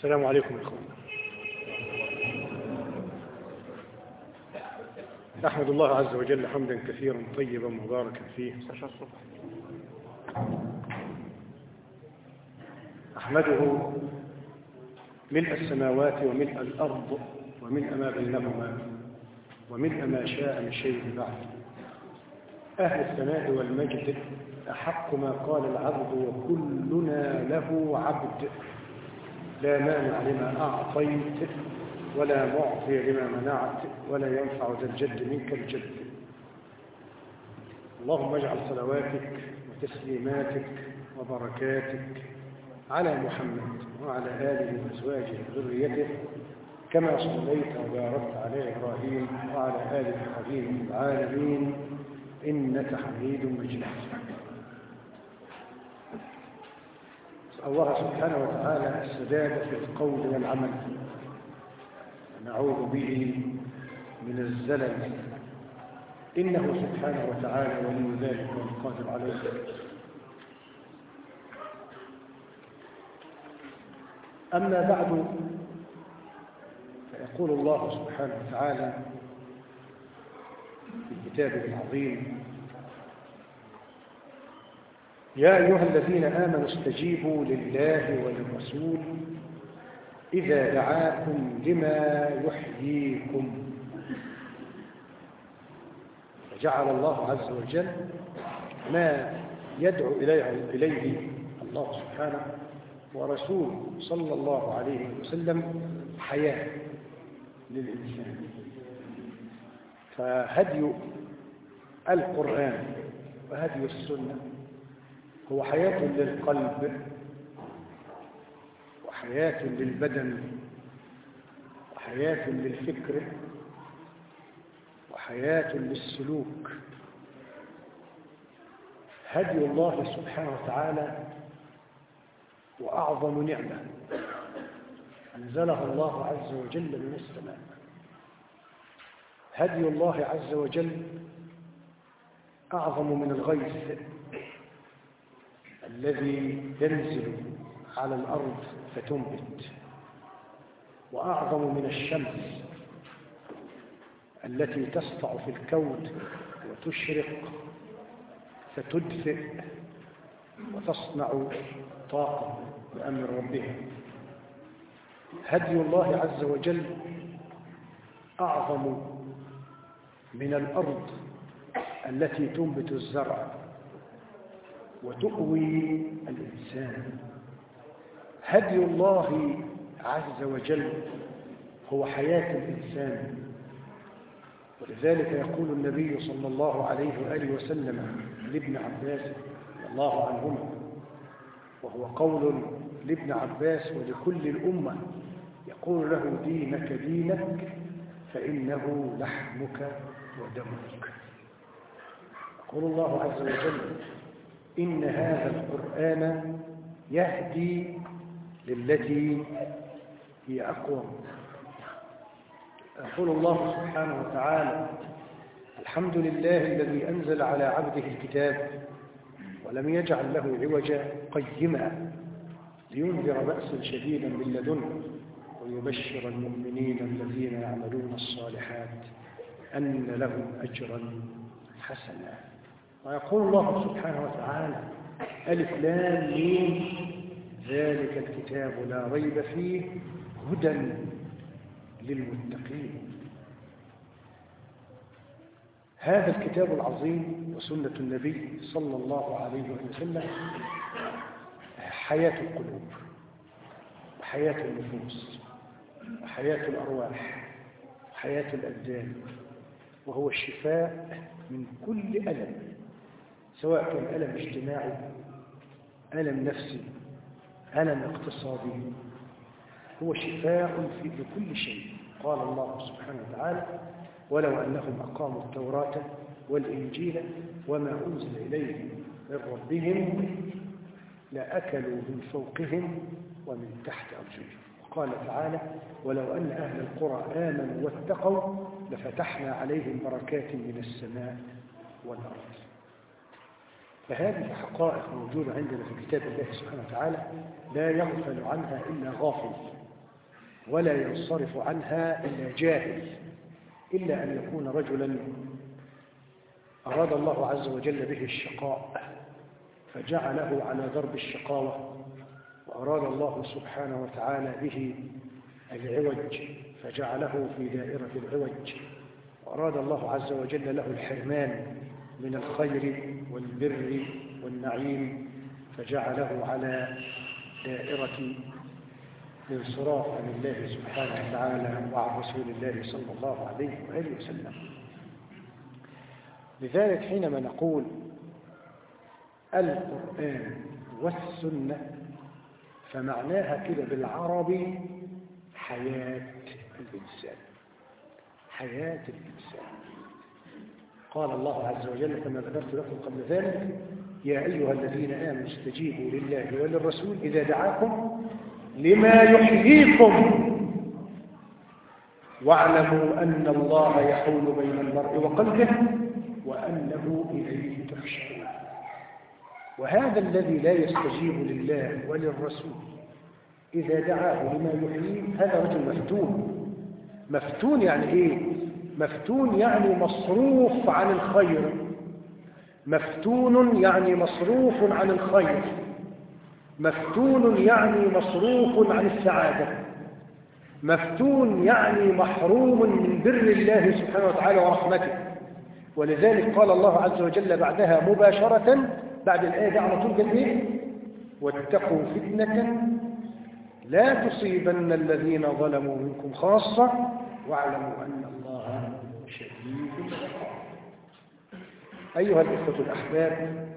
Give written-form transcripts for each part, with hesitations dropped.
السلام عليكم إخوان. نحمد الله عز وجل حمدا كثيرا طيبا مباركا فيه. أحمده ملء السماوات وملء الأرض وملء ما بينهما وملء ما شاء من شيء بعد. أهل الثناء والمجد أحق ما قال العبد وكلنا له عبد، لا مانع لما أعطيت ولا معطي لما منعت ولا ينفع ذا الجد منك الجد. اللهم اجعل صلواتك وتسليماتك وبركاتك على محمد وعلى آله وأزواجه وذريته كما صليت وباركت على إبراهيم وعلى آل إبراهيم في العالمين إنك حميد مجيد. أسأل الله سبحانه وتعالى السداد في القول والعمل، ونعوذ به من الزلل، إنه سبحانه وتعالى ولي ذلك والقادر عليه. أما بعد، فيقول الله سبحانه وتعالى في كتابه العظيم: يا أيها الذين آمنوا استجيبوا لله وللرسول إذا دعاكم لما يحييكم. فجعل الله عز وجل ما يدعو إليه الله سبحانه ورسوله صلى الله عليه وسلم حياة للإنسان. فهدي القرآن وهدي السنة هو حياة للقلب وحياة للبدن وحياة للفكر وحياة للسلوك. هدي الله سبحانه وتعالى وأعظم نعمة أنزلها الله عز وجل من السماء. هدي الله عز وجل أعظم من الغيث الذي ينزل على الأرض فتنبت، وأعظم من الشمس التي تسطع في الكون وتشرق فتدفئ وتصنع طاقة بأمر ربها. هدي الله عز وجل أعظم من الأرض التي تنبت الزرع وتؤوي الإنسان. هدي الله عز وجل هو حياة الإنسان. ولذلك يقول النبي صلى الله عليه وآله وسلم لابن عباس رضي الله عنهما، وهو قول لابن عباس ولكل الأمة، يقول له: دينك دينك فإنه لحمك ودمك. يقول الله عز وجل: إن هذا القرآن يهدي للتي هي أقوم. يقول الله سبحانه وتعالى: الحمد لله الذي أنزل على عبده الكتاب ولم يجعل له عوجا قيما لينذر بأسا شديدا من لدنه ويبشر المؤمنين الذين يعملون الصالحات أن لهم أجرا حسنا. ويقول الله سبحانه وتعالى: ألف لام ميم ذلك الكتاب لا ريب فيه هدى للمتقين. هذا الكتاب العظيم وسنة النبي صلى الله عليه وسلم حياة القلوب وحياة النفوس وحياة الأرواح وحياة الأبدان، وهو الشفاء من كل ألم، سواء كان ألم اجتماعي، ألم نفسي، ألم اقتصادي. هو شفاء في كل شيء. قال الله سبحانه وتعالى: ولو أنهم أقاموا التوراة والإنجيل وما أنزل إليهم من ربهم لأكلوا من فوقهم ومن تحت أرجلهم. وقال تعالى: ولو أن أهل القرى آمنوا واتقوا لفتحنا عليهم بركات من السماء والأرض. فهذه حقائق موجودة عندنا في كتاب الله سبحانه وتعالى لا يغفل عنها إلا غافل. ولا ينصرف عنها إلا جاهل، إلا أن يكون رجلا أراد الله عز وجل به الشقاء فجعله على درب الشقاوة، وأراد الله سبحانه وتعالى به العوج فجعله في دائرة العوج، وأراد الله عز وجل له الحرمان من الخير والبر والنعيم فجعله على دائرة الانصراف عن الله سبحانه وتعالى وعن رسول الله صلى الله عليه وآله وسلم. لذلك حينما نقول القرآن والسنة فمعناها كده بالعربي حياة الإنسان، حياة الإنسان. قال الله عز وجل كما ذكرت لكم قبل ذلك: يا أيها الذين آمنوا استجيبوا لله وللرسول إذا دعاكم لما يحييكم واعلموا أن الله يحول بين المرء وقلبه وأنه إليه تحشرون. وهذا الذي لا يستجيب لله وللرسول إذا دعاه لما يحييه هذا رجل مفتون. مفتون يعني إيه؟ مفتون يعني مصروف عن الخير، مفتون يعني مصروف عن الخير، مفتون يعني مصروف عن السعادة، مفتون يعني محروم من بر الله سبحانه وتعالى ورحمته. ولذلك قال الله عز وجل بعدها مباشرة بعد الآية دي على طول قال إيه؟ واتقوا فتنة لا تصيبن الذين ظلموا منكم خاصة واعلموا أن الله شديد العقاب. أيها الإخوة الأحباب،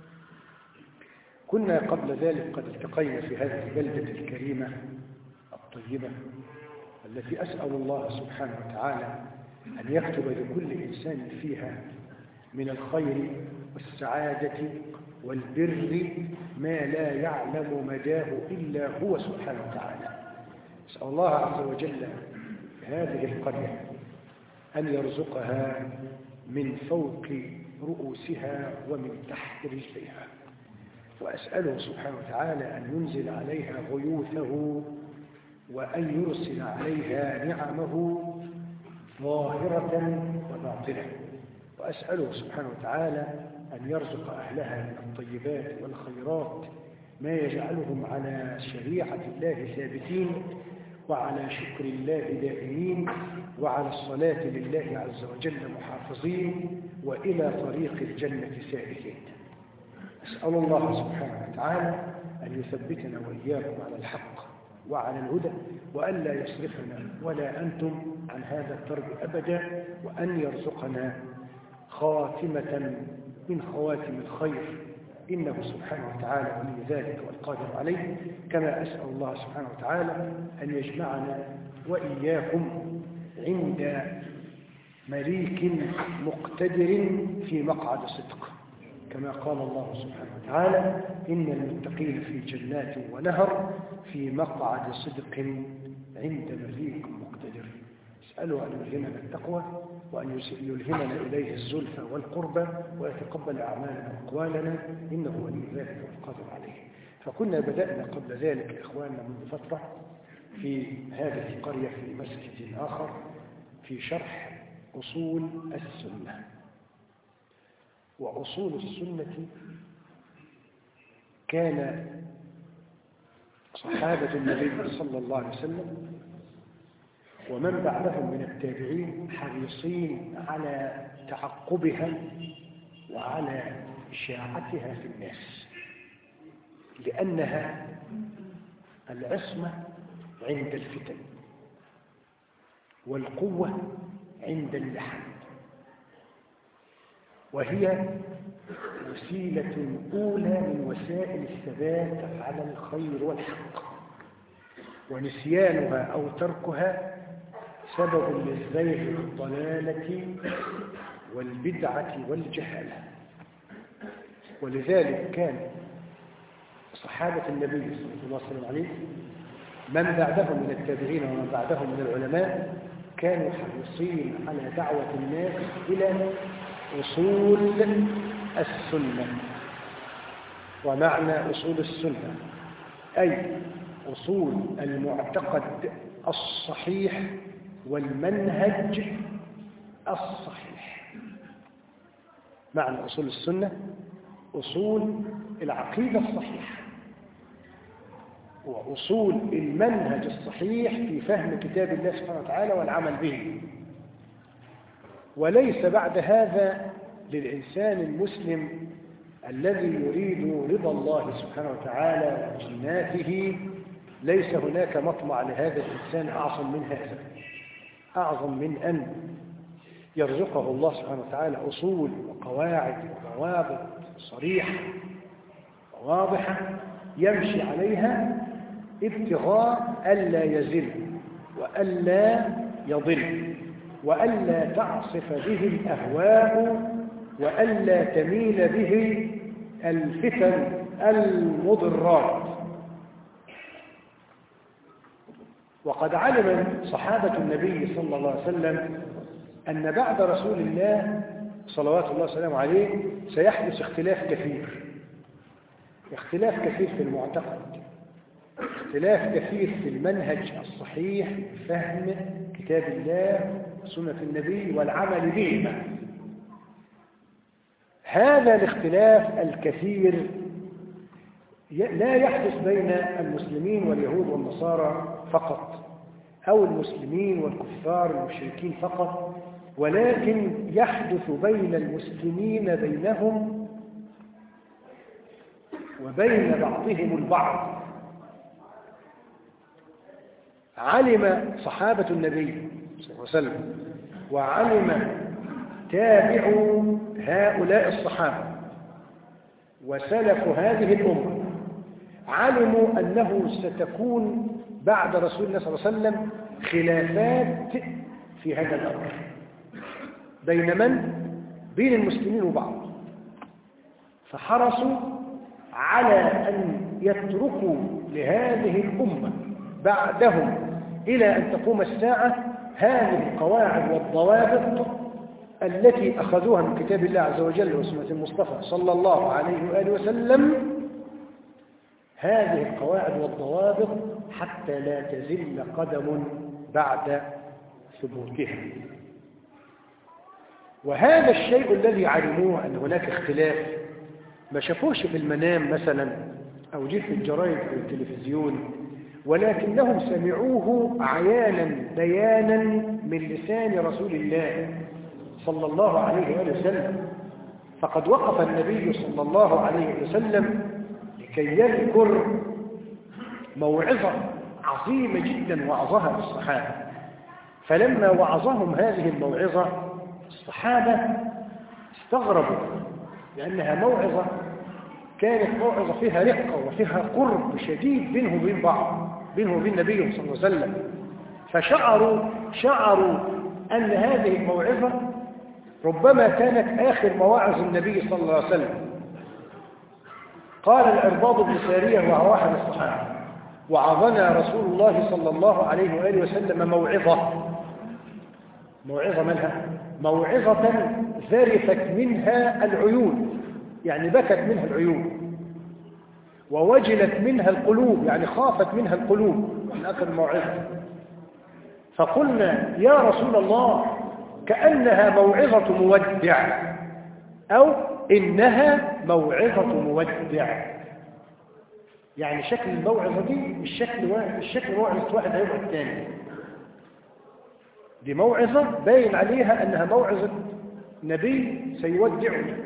كنا قبل ذلك قد التقينا في هذه البلدة الكريمة الطيبة التي أسأل الله سبحانه وتعالى أن يكتب لكل إنسان فيها من الخير والسعادة والبر ما لا يعلم مداه إلا هو سبحانه وتعالى. أسأل الله عز وجل هذه القرية أن يرزقها من فوق رؤوسها ومن تحت رجليها، وأسأله سبحانه وتعالى أن ينزل عليها غيوثه وأن يرسل عليها نعمه ظاهرة وباطنة، وأسأله سبحانه وتعالى أن يرزق أهلها من الطيبات والخيرات ما يجعلهم على شريعة الله ثابتين وعلى شكر الله دائمين وعلى الصلاة لله عز وجل محافظين وإلى طريق الجنة سائرين. أسأل الله سبحانه وتعالى أن يثبتنا وإياكم على الحق وعلى الهدى، وأن لا يصرفنا ولا أنتم عن هذا الدرب أبدا، وأن يرزقنا خاتمة من خواتم الخير، إنه سبحانه وتعالى ولي ذلك والقادر عليه. كما أسأل الله سبحانه وتعالى أن يجمعنا وإياكم عند مليك مقتدر في مقعد صدق، كما قال الله سبحانه وتعالى: إن المتقين في جنات ونهر في مقعد صدق عند مليك مقتدر. اسأله أن يلهمنا التقوى وأن يلهمنا إليه الزلفى والقربى ويتقبل أعمالنا وأقوالنا، إنه ولي ذلك والقادر عليه. فكنا بدأنا قبل ذلك إخواننا منذ فترة في هذه القرية في مسجد آخر في شرح أصول السنة. وأصول السنة كان صحابة النبي صلى الله عليه وسلم ومن بعدهم من التابعين حريصين على تعقبها وعلى إشاعتها في الناس، لأنها العصمة عند الفتن والقوة عند اللحن، وهي وسيلة أولى من وسائل الثبات على الخير والحق، ونسيانها أو تركها سبب للزيغ والضلالة والبدعة والجهالة. ولذلك كان صحابة النبي صلى الله عليه وسلم من بعدهم من التابعين ومن بعدهم من العلماء كانوا حريصين على دعوة الناس إلى أصول السنة. ومعنى أصول السنة أي أصول المعتقد الصحيح والمنهج الصحيح. معنى أصول السنة أصول العقيدة الصحيحة وأصول المنهج الصحيح في فهم كتاب الله سبحانه وتعالى والعمل به. وليس بعد هذا للإنسان المسلم الذي يريد رضا الله سبحانه وتعالى وجناته، ليس هناك مطمع لهذا الإنسان أعظم من هذا، أعظم من أن يرزقه الله سبحانه وتعالى أصول وقواعد وضوابط صريحة وواضحة يمشي عليها ابتغاء ألا يزل وألا يضل وألا تعصف به الأهواء وألا تميل به الفتن المضرات. وقد علم صحابة النبي صلى الله عليه وسلم أن بعد رسول الله صلوات الله وسلامه عليه سيحدث اختلاف كثير، اختلاف كثير في المعتقد، اختلاف كثير في المنهج الصحيح فهم كتاب الله وسنة النبي والعمل بهما. هذا الاختلاف الكثير لا يحدث بين المسلمين واليهود والنصارى فقط أو المسلمين والكفار المشركين فقط، ولكن يحدث بين المسلمين بينهم وبين بعضهم البعض. علم صحابة النبي صلى الله عليه وسلم وعلم تابعوا هؤلاء الصحابة وسلف هذه الأمة، علموا أنه ستكون بعد رسول الله صلى الله عليه وسلم خلافات في هذا الأمر بين من؟ بين المسلمين وبعض، فحرصوا على أن يتركوا لهذه الأمة بعدهم إلى أن تقوم الساعة هذه القواعد والضوابط التي أخذوها من كتاب الله عز وجل وسنة المصطفى صلى الله عليه وآله وسلم، هذه القواعد والضوابط حتى لا تزل قدم بعد ثبوتها. وهذا الشيء الذي علموه أن هناك اختلاف ما شافوش في المنام مثلا أو جه في الجرائد أو التلفزيون، ولكنهم سمعوه عيانا بيانا من لسان رسول الله صلى الله عليه وآله وسلم. فقد وقف النبي صلى الله عليه وسلم لكي يذكر موعظة عظيمة جدا وعظها الصحابة، فلما وعظهم هذه الموعظة الصحابة استغربوا، لأنها موعظة كانت موعظة فيها رقة وفيها قرب شديد بينه وبين بعض، بينه وبين النبي صلى الله عليه وسلم، فشعروا أن هذه الموعظة ربما كانت آخر مواعظ النبي صلى الله عليه وسلم. قال العرباض بن سارية وهو أحد الصحابة: وعظنا رسول الله صلى الله عليه وآله وسلم موعظة منها موعظة ذرفت منها العيون، يعني بكت منها العيون، ووجلت منها القلوب، يعني خافت منها القلوب من أثر الموعظة. فقلنا يا رسول الله كأنها موعظة مودع، أو إنها موعظة مودع، يعني شكل الموعظة دي مش شكل موعظة واحد هيبقى الثاني، دي موعظة باين عليها أنها موعظة نبي سيودعنا.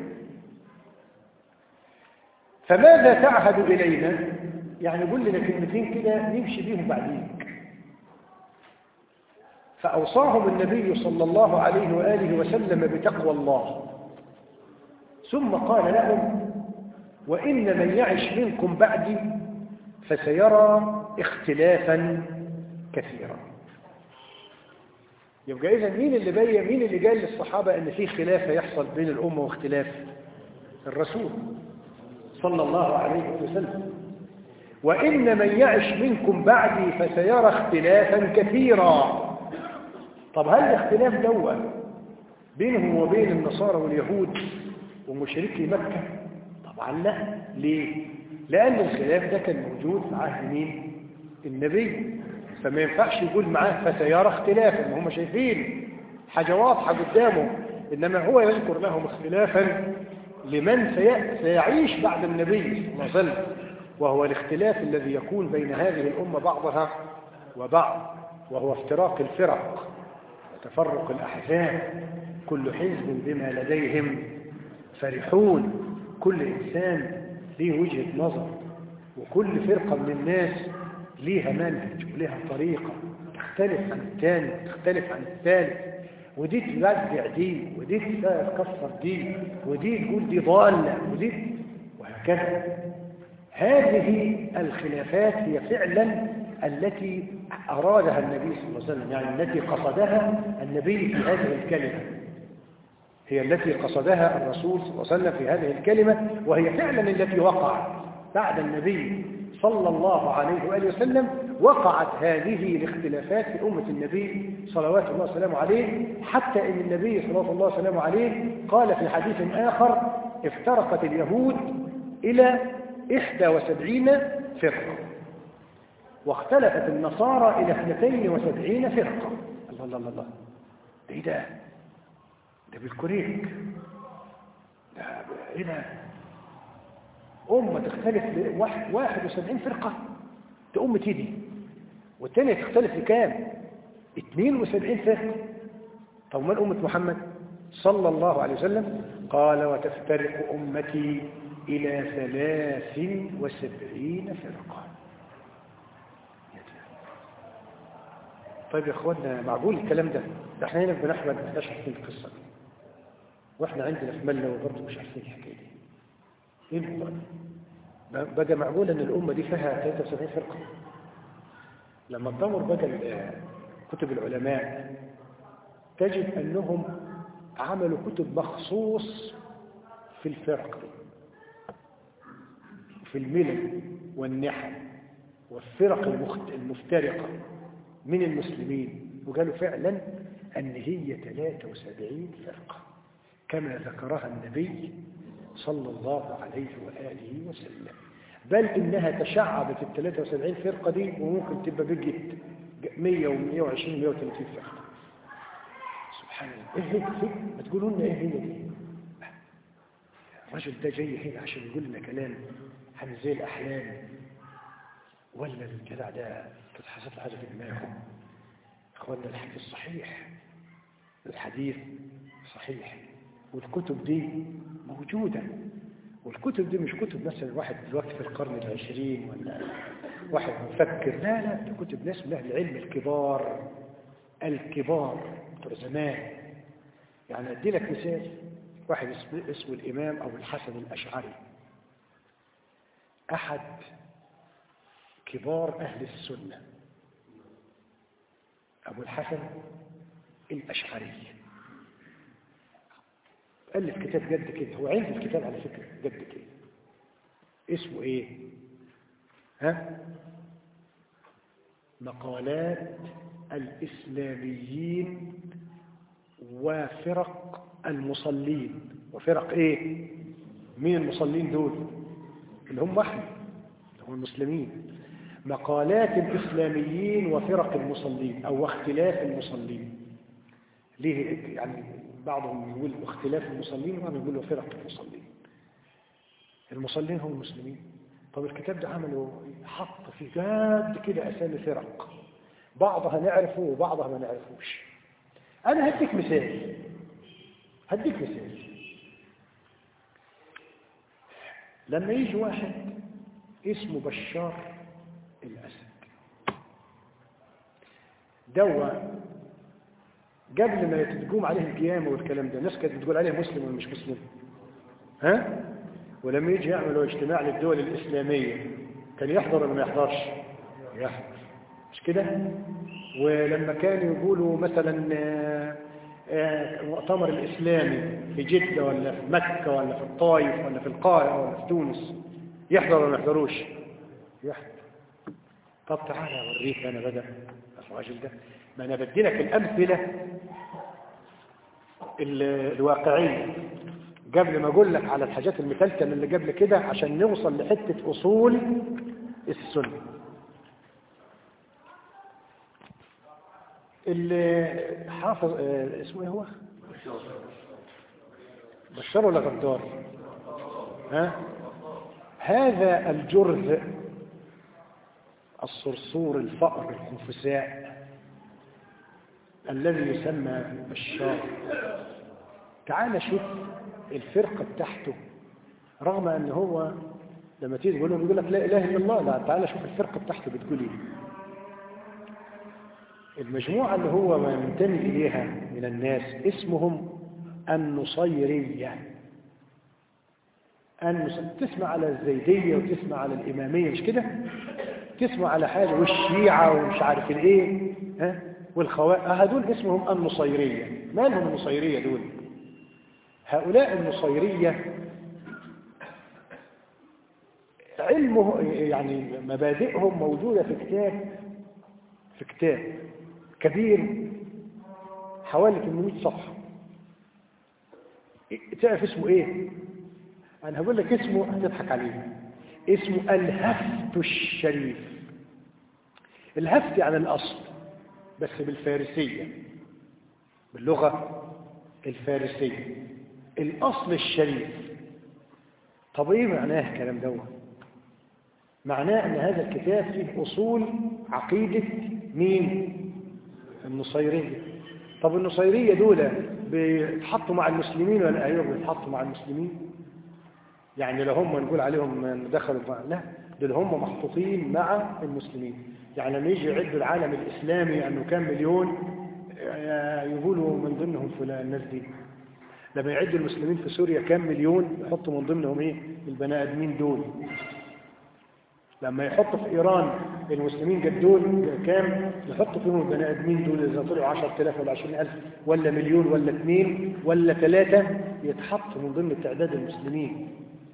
فماذا تعهد إلينا؟ يعني قول لنا كلمتين كده نمشي بيهم بعديك. فأوصاهم النبي صلى الله عليه وآله وسلم بتقوى الله، ثم قال لهم: وإن من يعش منكم بعدي فسيرى اختلافا كثيرا. يبقى إذن مين اللي قال للصحابة أن في خلاف يحصل بين الأمة واختلاف؟ الرسول صلى الله عليه وسلم. وإن من يعش منكم بعدي فسيرى اختلافا كثيرا. طب هل الاختلاف دوت بينهم وبين النصارى واليهود ومشركي مكة؟ طبعا لا. ليه؟ لأن الخلاف ده كان موجود في عهد مين؟ النبي، فما ينفعش يقول معاه فسيرى اختلافا، ما هم شايفين حاجة واضحة قدامه، إنما هو يذكر لهم اختلافا لمن سيعيش بعد النبي صلى الله عليه وسلم، وهو الاختلاف الذي يكون بين هذه الأمة بعضها وبعض، وهو افتراق الفرق وتفرق الأحزاب، كل حزب بما لديهم فرحون، كل إنسان ليه وجهة نظر، وكل فرقة من الناس ليها منهج وليها طريقة تختلف عن الثاني تختلف عن الثالث، ودي تبدع دي، ودي تكفر دي، ودي تقول دي ضالة، ودي وهكذا. هذه الخلافات هي فعلا التي أرادها النبي صلى الله عليه وسلم، يعني التي قصدها النبي في هذه الكلمة، هي التي قصدها الرسول صلى الله عليه وسلم في هذه الكلمة، وهي فعلا التي وقعت بعد النبي صلى الله عليه وآله وسلم. وقعت هذه الاختلافات في أمة النبي صلوات الله وسلامه عليه، حتى إن النبي صلوات الله وسلامه عليه قال في حديث آخر: افترقت اليهود إلى 71 فرقة، واختلفت النصارى إلى 72 فرقة. الله الله الله، ده إيه ده؟ ده بالكوريك، ده إيه ده؟ أمة تختلف ل 71 فرقة، ده أمة دي، والثانية تختلف لكام؟ 72 فرقة. طب ما أمة محمد صلى الله عليه وسلم قال: وتفترق أمتي إلى 73 فرقة. طيب يا اخوانا، معقول الكلام ده احنا هنا في بن احمد ما احناش عارفين القصه دي، واحنا عندنا في مله وبرضه مش عارفين الحكايه دي. ايه الموضوع ده؟ بقى معقول ان الامه دي فيها 73 فرقه؟ لما تدور بقى كتب العلماء تجد انهم عملوا كتب مخصوص في الفرق دي، في الملل والنحل والفرق المفترقه من المسلمين، وقالوا فعلا أن هي 73 فرقة كما ذكرها النبي صلى الله عليه وآله وسلم، بل إنها تشعبت 73 فرقة دي، وممكن تبقى بقت 100 و120 130 فرقة. سبحان الله، إيه هي؟ ما تقولوا لنا إيه هي دي؟ الرجل ده جاي هنا عشان يقول لنا كلام عن زي الأحلام، ولا الجدع ده تتحسب حاجة في دماغه؟ اخوانا، الحديث صحيح، الحديث صحيح، والكتب دي موجودة، والكتب دي مش كتب مثلا واحد دلوقتي في القرن العشرين ولا واحد مفكر، لا لا، دي كتب ناس من أهل العلم الكبار بتوع زمان. يعني أدي لك مثال، واحد اسمه الإمام أبو الحسن الأشعري، أحد كبار أهل السنة، أبو الحسن الأشعري، ألف كتاب قد كده، هو عندي الكتاب على فكرة قد كده، اسمه إيه؟ مقالات الإسلاميين وفرق المصلين. وفرق إيه؟ مين المصلين دول؟ اللي هم احنا، اللي هم المسلمين. مقالات الإسلاميين وفرق المصلين، أو اختلاف المصلين. ليه؟ يعني بعضهم يقول اختلاف المصلين، وبعضهم يقول فرق المصلين. المصلين هم المسلمين. طب الكتاب ده عمله حط في جاد كده أسامي فرق، بعضها نعرفه وبعضها ما نعرفوش. أنا هديك مثال. لما يجي واحد اسمه بشار الأسد، دواء قبل ما تقوم عليه القيامة والكلام ده، الناس كانت بتقول عليه مسلم ولا مش مسلم؟ ولما يجي يعملوا اجتماع للدول الإسلامية كان يحضر ولا ما يحضرش؟ يحضر، مش كده؟ ولما كانوا يقولوا مثلا المؤتمر الإسلامي في جدة ولا في مكة ولا في الطائف ولا في القاهرة ولا في تونس، يحضر ولا ما يحضروش؟ يحضر. طب تعالى أوريك أنا بقى الراجل ده، ما أنا بدي لك الأمثلة الواقعية قبل ما أقول لك على الحاجات المتلتمة اللي قبل كده، عشان نوصل لحتة أصول السنة. اللي حافظ اسمه ايه هو؟ بشار ولا غدار؟ هذا الجرذ الصرصور الفأر الخنفساء الذي يسمى بشار، تعال شوف الفرقة بتاعته، رغم ان هو لما تيجي تقول لهم يقول لك لا اله الا الله، لا تعال شوف الفرقة بتاعته بتقول ايه. المجموعة اللي هو منتمي اليها من الناس اسمهم النصيرية. تسمع على الزيدية وتسمع على الإمامية، مش كده؟ تسمع على حاجة، والشيعة ومش عارف الايه هدول اسمهم النصيرية. ما لهم النصيرية دول؟ هؤلاء النصيرية علمه يعني مبادئهم موجودة في كتاب كبير حوالي 800 صفحة. تعرف اسمه ايه؟ انا هقول لك اسمه هتضحك عليه. اسمه الهفت الشريف. الهفت يعني الاصل، بس بالفارسية، باللغة الفارسية، الاصل الشريف. طب ايه معناه الكلام دوت؟ معناه ان هذا الكتاب فيه اصول عقيدة مين؟ النصيرية. طب النصيرية دول بيتحطوا مع المسلمين ولا ايوه بيتحطوا مع المسلمين؟ يعني لو هم نقول عليهم دخلوا لا، دول هم محطوطين مع المسلمين. يعني لما يجي يعدوا العالم الاسلامي انه كام مليون، يقولوا من ضمنهم فلان الناس دي. لما يعدوا المسلمين في سوريا كام مليون، يحطوا من ضمنهم ايه؟ البني ادمين دول. لما يحطوا في ايران المسلمين قد دول كام، يحطوا فيهم البني ادمين دول اذا طلعوا 10,000 ولا 20,000 ولا مليون ولا 2 ولا 3 يتحطوا من ضمن تعداد المسلمين.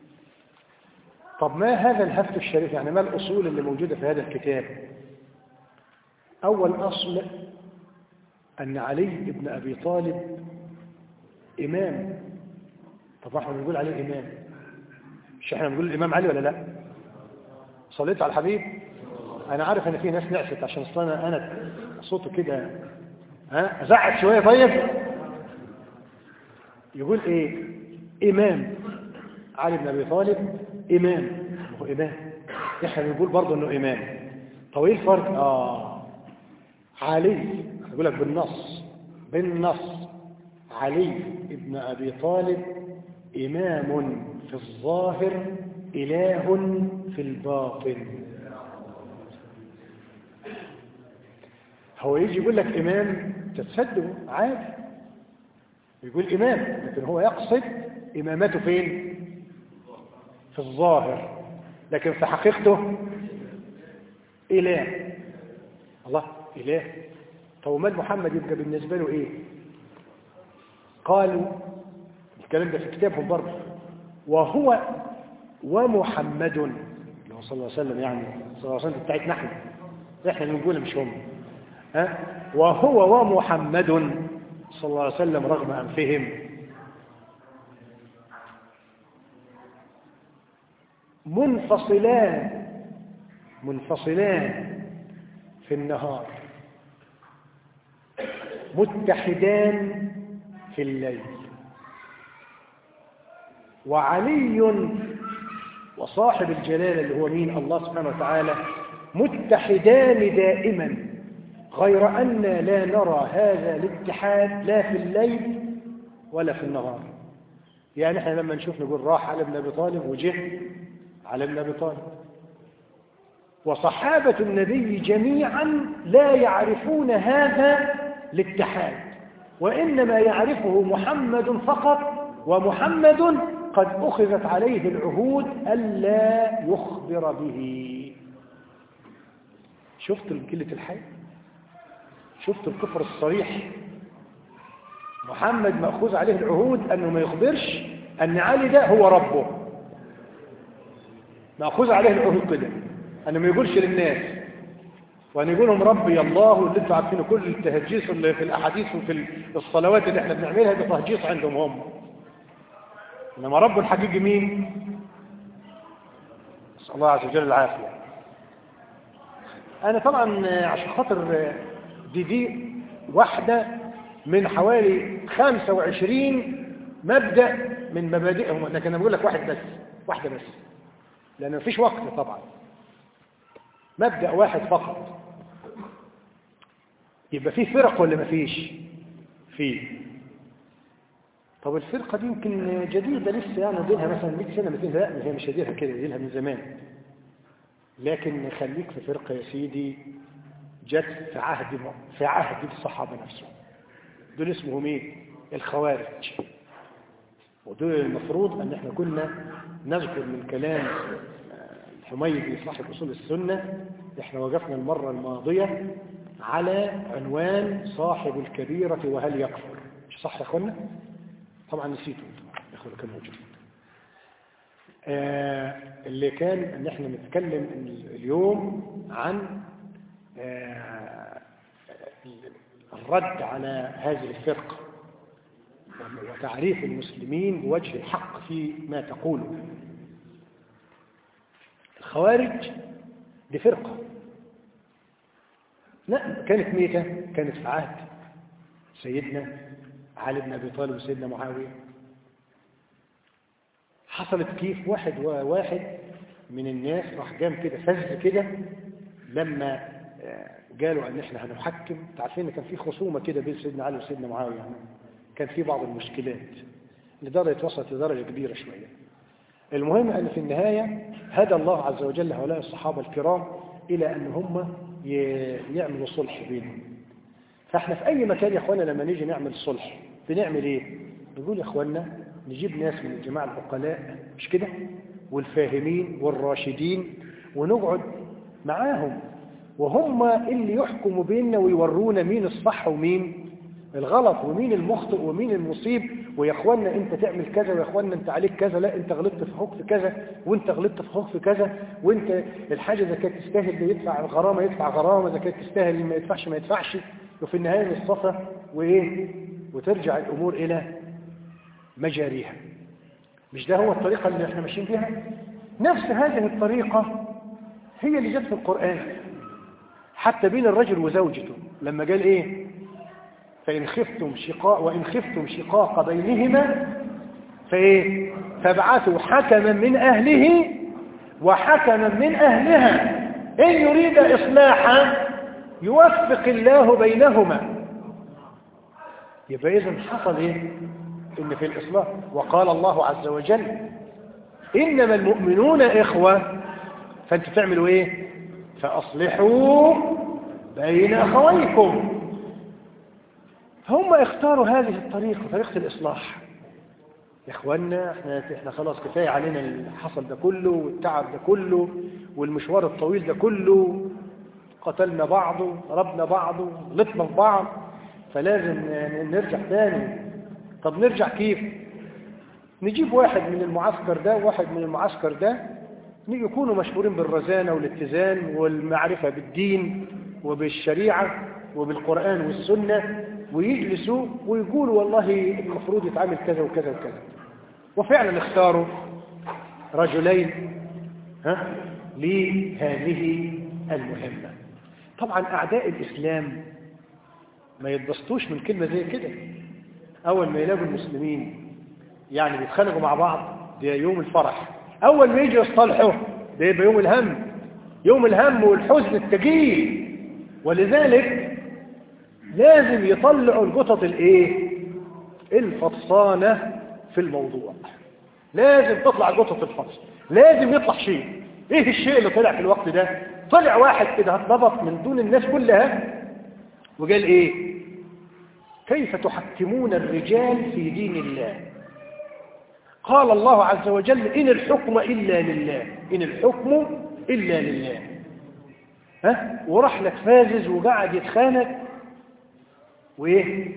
طب ما هذا الهفت الشريف؟ يعني ما الاصول اللي موجوده في هذا الكتاب؟ اول اصل ان علي بن ابي طالب امام. طب احنا بنقول عليه امام، مش احنا بنقول الامام علي ولا لا؟ صليت على الحبيب. انا عارف ان في ناس نعست عشان اصلا انا صوته كده ازعق شويه. طيب يقول ايه؟ امام علي بن ابي طالب امام. هو امام، احنا بنقول برضه انه امام. طب ايه الفرق؟ علي يقول لك بالنص علي بن ابي طالب امام في الظاهر اله في الباطن. هو يجي يقول لك امام تتصدقه عادي، يقول امام، لكن هو يقصد امامته فين؟ في الظاهر، لكن في حقيقته اله. الله اله. طب ومال محمد يبقى بالنسبه له ايه؟ قالوا الكلام ده في كتابهم برضه، وهو ومحمد اللي هو صلى الله عليه وسلم، يعني صلى الله عليه وسلم بتاعتنا احنا بنقول مش هم. وهو ومحمد صلى الله عليه وسلم رغم أنفهم منفصلان في النهار، متحدان في الليل. وعلي وصاحب الجلالة اللي هو مين؟ الله سبحانه وتعالى، متحدان دائما، غير أن لا نرى هذا الاتحاد لا في الليل ولا في النهار. يعني احنا لما نشوف نقول راح علي بن أبي طالب وجه علي بن أبي طالب. وصحابة النبي جميعا لا يعرفون هذا الاتحاد، وإنما يعرفه محمد فقط، ومحمد قد أخذت عليه العهود ألا يخبر به. شفت قلة الحي؟ شفت الكفر الصريح؟ محمد مأخوذ عليه العهود أنه ما يخبرش أن علي ده هو ربه، مأخوذ عليه العهود كده أنه ما يقولش للناس، وأن يقولهم ربي الله، واللي انتوا عارفينه كل التهجيص اللي في الأحاديث وفي الصلوات اللي احنا بنعملها ده تهجيص عندهم هم. إنما رب الحقيقي مين؟ نسأل الله عز وجل العافية. أنا طبعا عشان خاطر دي واحدة من حوالي 25 مبدأ من مبادئهم، لكن أنا بقول لك واحدة بس لأن مفيش وقت طبعا، مبدأ واحد فقط. يبقى فيه فرق ولا مفيش؟ فيه. طب الفرقة دي يمكن جديدة لسه، يعني دينها مثلا 100 سنة 200 سنة، لا هي مش دينها كده، دينها من زمان. لكن خليك في فرقة يا سيدي جت في عهد الصحابة نفسهم. دول اسمهم ايه؟ الخوارج. ودول المفروض ان احنا كنا نذكر من كلام الحميدي صاحب اصول السنة. احنا وقفنا المرة الماضية على عنوان صاحب الكبيرة وهل يكفر، مش صح يا اخوانا؟ طبعا نسيته يا اخوانا، كان موجود. اللي كان ان احنا نتكلم اليوم عن الرد على هذه الفرقة وتعريف المسلمين بوجه الحق فيما تقوله. الخوارج دي فرقة، لا كانت ميتة، كانت في عهد سيدنا علي بن أبي طالب وسيدنا معاوية. حصلت كيف؟ واحد من الناس راح جام كده فز كده لما قالوا ان احنا هنحكم. تعرفين ان كان في خصومه كده بين سيدنا علي وسيدنا معاويه، يعني كان في بعض المشكلات لدرجه وصلت لدرجه كبيره شويه. المهم ان في النهايه هدى الله عز وجل هؤلاء الصحابه الكرام الى ان هم يعملوا صلح بينهم. فاحنا في اي مكان يا اخوانا لما نيجي نعمل صلح بنعمل ايه؟ نقول يا اخوانا نجيب ناس من الجماعه العقلاء، مش كده، والفاهمين والراشدين، ونقعد معاهم وهم اللي يحكموا بيننا ويورونا مين الصح ومين الغلط ومين المخطئ ومين المصيب. ويا اخوانا انت تعمل كذا، ويا اخوانا انت عليك كذا، لا انت غلطت في حكم كذا، وانت غلطت في حكم كذا، وانت الحاجه اذا كانت تستاهل يدفع غرامه يدفع غرامه، اذا كانت تستاهل ما يدفعش ما يدفعش. وفي النهايه نصطفى وايه، وترجع الامور الى مجاريها. مش ده هو الطريقه اللي احنا ماشيين بيها؟ نفس هذه الطريقه هي اللي جت في القرآن حتى بين الرجل وزوجته لما قال ايه؟ وإن خفتم شقاق بينهما فايه؟ فابعثوا حكما من أهله وحكما من أهلها إن يريد إصلاحا يوفق الله بينهما. يبقى إذن حصل ايه؟ إن في الإصلاح. وقال الله عز وجل إنما المؤمنون إخوة، فأنتوا تعملوا إيه؟ فأصلحوا بين أخويكم. هم اختاروا هذه الطريقة، طريقة الإصلاح. يا إخوانا إحنا خلاص كفاية علينا اللي حصل ده كله والتعب ده كله والمشوار الطويل ده كله، قتلنا بعض ضربنا بعض غلطنا في بعض، فلازم نرجع تاني. طب نرجع كيف؟ نجيب واحد من المعسكر ده وواحد من المعسكر ده يكونوا مشهورين بالرزانة والاتزان والمعرفة بالدين وبالشريعة وبالقرآن والسنة، ويجلسوا ويقولوا والله المفروض يتعامل كذا وكذا وكذا. وفعلا اختاروا رجلين لهذه المهمة. طبعا أعداء الإسلام ما يتبسطوش من كلمة زي كده. أول ما يلاقوا المسلمين يعني بيتخانقوا مع بعض ده يوم الفرح، أول ما يجي يصطلحوا ده يبقى يوم الهم، يوم الهم والحزن الثقيل. ولذلك لازم يطلعوا القطط الايه؟ الفطسانة في الموضوع. لازم تطلع قطط الفطس، لازم يطلع شيء. ايه الشيء اللي طلع في الوقت ده؟ طلع واحد كده اتنبط من دون الناس كلها وقال ايه؟ كيف تحكمون الرجال في دين الله؟ قال الله عز وجل إن الحكم إلا لله، إن الحكم إلا لله. وراح لك فازز وقعد يتخانق وإيه؟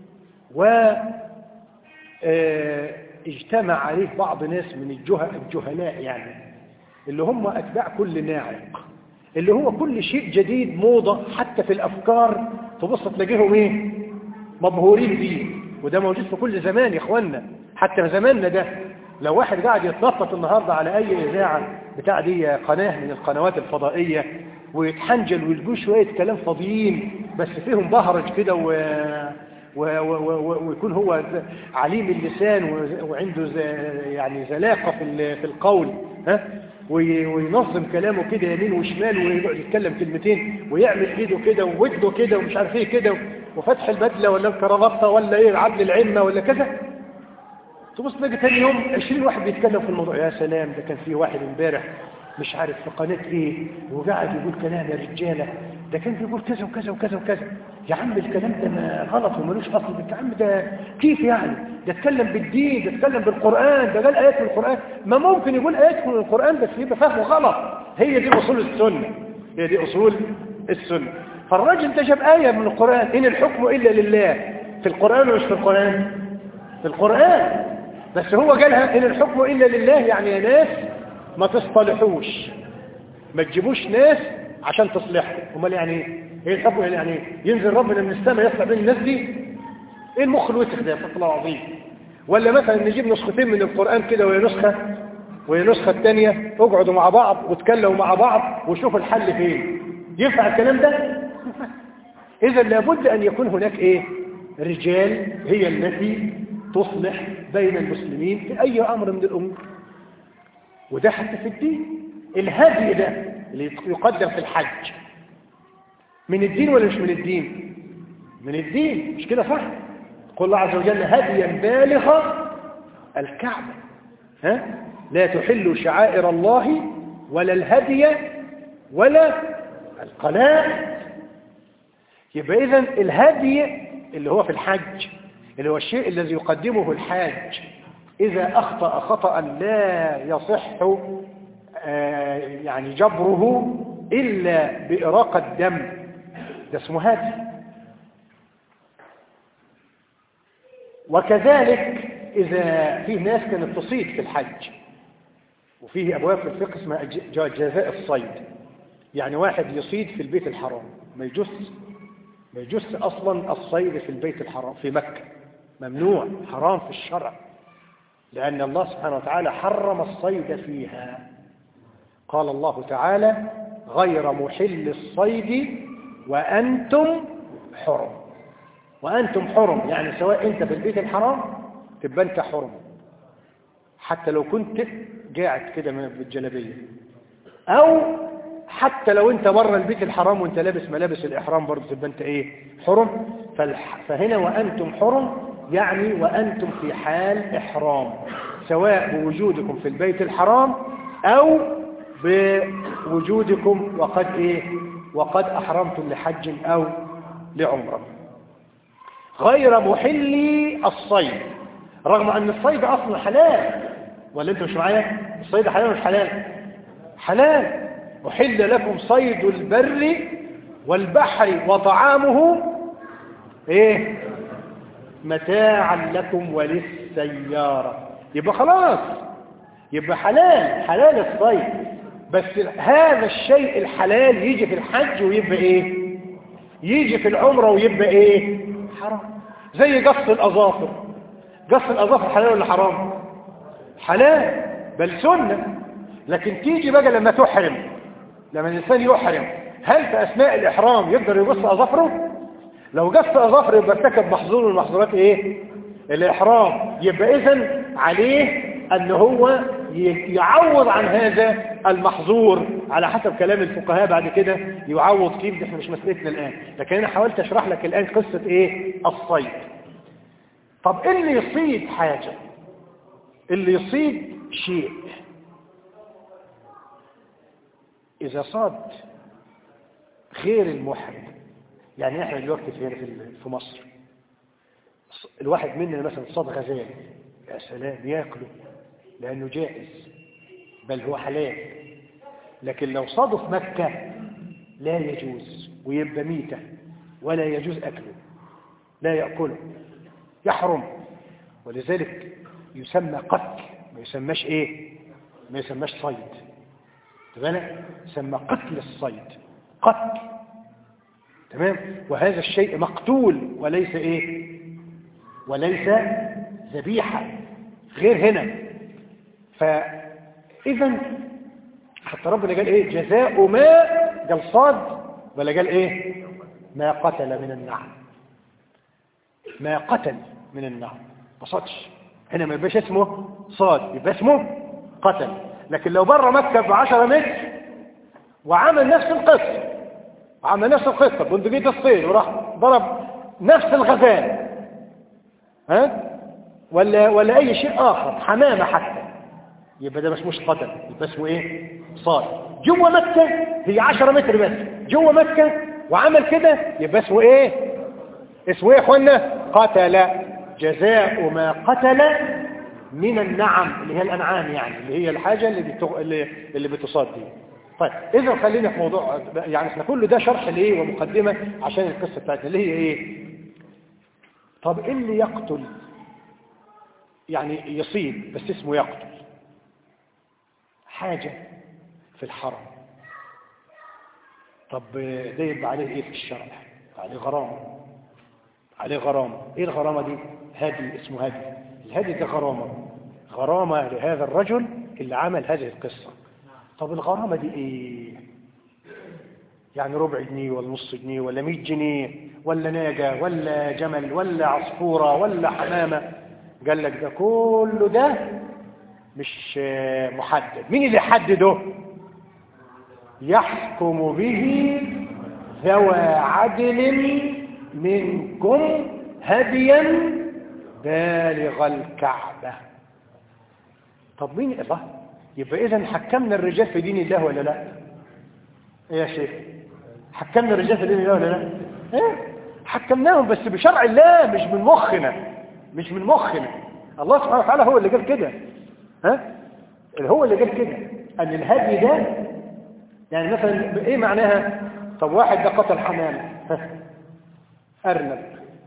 اجتمع عليه بعض ناس من الجهلاء، يعني اللي هم أتباع كل ناعق، اللي هو كل شيء جديد موضة حتى في الأفكار تبص تلاقيهم إيه؟ مبهورين بيه. وده موجود في كل زمان يا إخوانا، حتى زماننا ده. لو واحد قاعد يتنطط النهاردة على أي إذاعة دي قناة من القنوات الفضائية ويتحنجل ويلقوا شوية كلام فاضيين بس فيهم بهرج كده ويكون هو عليم اللسان وعنده يعني زلاقة في القول، وينظم كلامه كده يمين وشمال ويقعد يتكلم كلمتين ويعمل ايده كده ووده كده ومش عارف ايه كده وفتح البدله ولا الكرافته ولا ايه عدل العمه ولا كذا. تبص تلاقي ثاني يوم 20 واحد بيتكلم في الموضوع. يا سلام، ده كان في واحد امبارح مش عارف في قناه ايه وقاعد يقول كلام يا رجاله، ده كان بيقول كذا وكذا وكذا وكذا. يا عم الكلام ده ما غلط ومالوش اصل. يا عم ده كيف يعني؟ ده اتكلم بالدين، ده اتكلم بالقران، ده قال ايات من القران. ما ممكن يقول ايات من القران بس يبقى فهمه غلط. هي دي اصول السنه، هي دي اصول السنه. فالراجل ده جاب ايه من القران، ان الحكم الا لله، في القران ومش في القران؟ في القران. بس هو قالها ان الحكم الا لله، يعني يا ناس ما تصطلحوش، ما تجيبوش ناس عشان تصلحوا. امال يعني ايه الحكم؟ يعني ينزل ربنا من السماء يصلح بين الناس دي؟ ايه المخ الوسخ ده؟ استغفر الله العظيم. ولا مثلا نجيب نسختين من القران كده وهي نسخه الثانيه، اقعدوا مع بعض وتكلموا مع بعض وشوفوا الحل فين. ينفع الكلام ده؟ اذا لابد ان يكون هناك ايه؟ رجال هي التي تصلح بين المسلمين في اي امر من الامور. وده حتى في الدين. الهدي ده اللي يقدم في الحج من الدين ولا مش من الدين؟ من الدين، مش كده صح؟ قل الله عز وجل هديا بالغ الكعبة، لا تحلوا شعائر الله ولا الهدي ولا القلائد. يبقى إذن الهدي اللي هو في الحج، اللي هو الشيء الذي يقدمه الحاج إذا أخطأ خطأ لا يصح يعني جبره إلا بإراقة الدم، ده اسمه هدي. وكذلك إذا فيه ناس كانت تصيد في الحج، وفيه أبواب في الفقه اسمها جزاء الصيد. يعني واحد يصيد في البيت الحرام، ما يجوز أصلا الصيد في البيت الحرام في مكة، ممنوع، حرام في الشرع، لأن الله سبحانه وتعالى حرم الصيد فيها. قال الله تعالى غير محل الصيد وأنتم حرم. وأنتم حرم يعني سواء أنت في البيت الحرام تبقى أنت حرم، حتى لو كنت قاعد كده بالجلبية، أو حتى لو أنت بره البيت الحرام وأنت لابس ملابس الإحرام برضه تبقى أنت إيه؟ حرم. فهنا وأنتم حرم يعني وأنتم في حال إحرام، سواء بوجودكم في البيت الحرام أو بوجودكم وقد أحرمتم لحج أو لعمرة. غير محلي الصيد، رغم أن الصيد أصلا حلال. ولا أنتم مش معايا؟ الصيد حلال مش حلال؟ حلال. أحل لكم صيد البر والبحر وطعامه إيه؟ متاعا لكم وللسيارة. يبقى خلاص، يبقى حلال الصيد. بس هذا الشيء الحلال يجي في الحج ويبقى ايه؟ يجي في العمرة ويبقى ايه؟ حرام. زي قص الأظافر. قص الأظافر حلال ولا حرام؟ حلال، بل سنة. لكن تيجي بقى لما تحرم، لما الإنسان يحرم، هل في أثناء الإحرام يقدر يقص أظافره؟ لو قص أظافره يبقى ارتكب محظور من محظورات ايه؟ الإحرام. يبقى إذن عليه أن هو يعوض عن هذا المحظور على حسب كلام الفقهاء. بعد كده يعوض كيف، دي احنا مش مسألتنا الآن، لكن أنا حاولت أشرح لك الآن قصة ايه؟ الصيد. طب اللي يصيد حاجة، اللي يصيد شيء، إذا صاد غير المحرم، يعني احنا دلوقتي في مصر الواحد مننا مثلا صاد غزال، يا سلام، ياكله لأنه جائز بل هو حلال. لكن لو صاده في مكة لا يجوز ويبقى ميتة ولا يجوز أكله، لا يأكله، يحرم. ولذلك يسمى قتل، ما يسماش ايه؟ ما يسماش صيد. تمام؟ يسمى قتل الصيد، قتل. تمام؟ وهذا الشيء مقتول وليس ايه؟ وليس ذبيحة، غير هنا. فإذا حتى ربنا قال ايه؟ جزاء ما، قال صاد ولا قال ايه؟ ما قتل من النعم، ما قتل من النعم ما صادش، هنا ما يبقاش اسمه صاد، يبقى اسمه قتل. لكن لو بره مكة ب10 متر وعمل نفس القصة بندقية الصيد وراح ضرب نفس الغزال، ها، ولا اي شيء اخر، حمامة حتى، يبقى ده مش قتل، يبقى اسمه ايه؟ صاد. جوه مكة هي 10 متر بس، جوه مكة وعمل كده، يبقى اسمه ايه؟ اسمه ايه يا اخوانا؟ قتل. جزاء ما قتل من النعم، اللي هي الانعام، يعني اللي هي الحاجة اللي بتصاد دي. طيب اذا خلينا في موضوع، يعني احنا كل ده شرح ليه ومقدمة عشان القصة بتاعتنا اللي هي ايه. طب ايه اللي يقتل؟ يعني يصيد بس اسمه يقتل حاجة في الحرم، طب ده يبقى عليه ايه في الشرع؟ عليه غرامة، عليه غرامة. ايه الغرامة دي؟ هدي، اسمه هدي. الهدي ده غرامة لهذا الرجل اللي عمل هذه القصة. طب الغرامة دي ايه؟ يعني ربع جنيه ولا نص جنيه ولا 100 جنيه ولا ناجة ولا جمل ولا عصفورة ولا حمامة؟ قال لك ده كله ده مش محدد. مين اللي يحدده؟ يحكم به ذوى عدل منكم هديا بالغ الكعبة. طب مين الله؟ يبقى إذن حكمنا الرجال في دين الله ولا لا؟ ايه يا شيخ؟ حكمنا الرجال في دين الله ولا لا؟ ايه؟ حكمناهم بس بشرع الله، مش من مخنا. الله سبحانه وتعالى هو اللي قال كده، ها؟ هو اللي قال كده ان الهدي ده، يعني مثلا ايه معناها؟ طب واحد ده قتل حمامة، ارنب،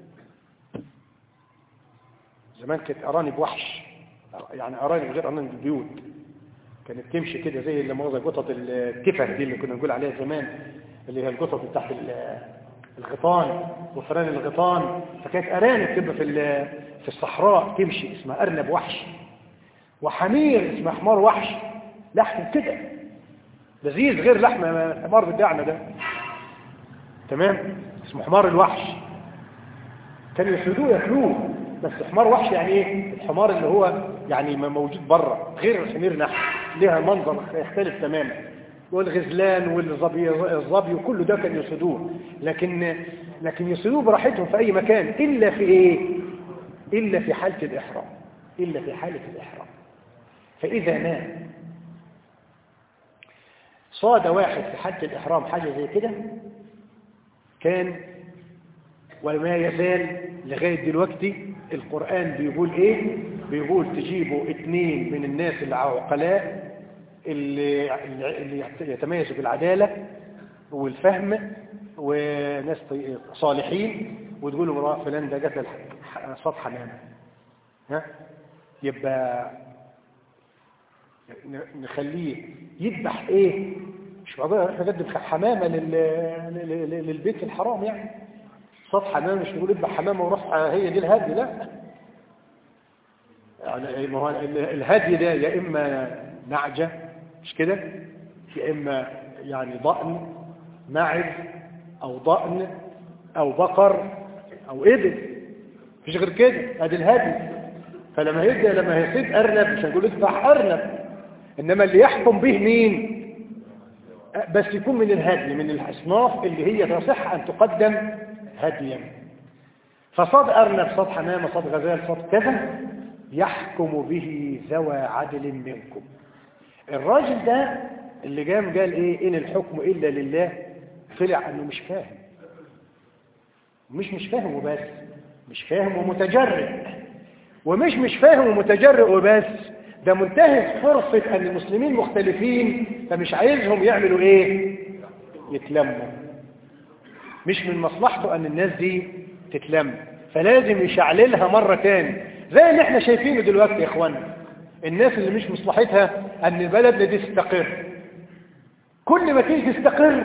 زمان كانت ارانب وحش، يعني ارانب غير ارانب البيوت، كانت تمشي كده زي اللي موضع قطط التفر دي اللي كنا نقول عليها زمان، اللي هي القطط اللي تحت الغيطان وفران الغيطان. فكانت ارانب تبقى في الصحراء تمشي، اسمها ارنب وحش. وحمير اسمه حمار وحش، لحم كده لذيذ غير لحم الحمار بتاعنا ده، تمام، اسمه حمار الوحش. كانوا ياكلوه، بس حمار وحش يعني ايه؟ الحمار اللي هو يعني موجود بره، غير الحمير نحن لها منظر يختلف تماما. والغزلان والظبي وكل ده كانوا يصيدوه، لكن يصيدوه براحتهم في اي مكان، الا في ايه؟ الا في حالة الاحرام، الا في حالة الاحرام. فاذا ما صاد واحد في حالة الاحرام حاجة زي كده، كان وما يزال لغاية دلوقتي القرآن بيقول ايه؟ بيقول تجيبوا 2 من الناس العقلاء اللي يتميزوا بالعدالة والفهم وناس صالحين، وتقولوا فلان ده قتل صاد حمامة، ها؟ يبقى نخليه يذبح ايه؟ مش معقول احنا نقدم حمامة للبيت الحرام، يعني صاد حمامة، مش نقول اذبح حمامة وروح هي دي الهدي، لا. يعني ما هو الهدي ده يا اما نعجة، مش كده، يا اما يعني ضأن معز او ضأن او بقر او ابل، مفيش غير كده، ادي الهدي. فلما يصيد ارنب مش هنقول اذبح ارنب، انما اللي يحكم به مين؟ بس يكون من الهدي، من الاصناف اللي هي تصح ان تقدم هديا. فصاد ارنب، صاد حمامه، صاد غزال، صاد كذا، يحكم به ذوى عدل منكم. الراجل ده اللي قال ايه؟ ان الحكم الا لله، طلع انه مش فاهم، مش فاهم وبس، مش فاهم ومتجرئ، ومش فاهم ومتجرئ وبس، ده منتهز فرصة ان المسلمين مختلفين، فمش عايزهم يعملوا ايه؟ يتلموا. مش من مصلحته ان الناس دي تتلم، فلازم يشعللها مرة تاني، زي اللي احنا شايفينه دلوقتي يا اخوانا. الناس اللي مش مصلحتها ان البلد دي تستقر، كل ما تيجي تستقر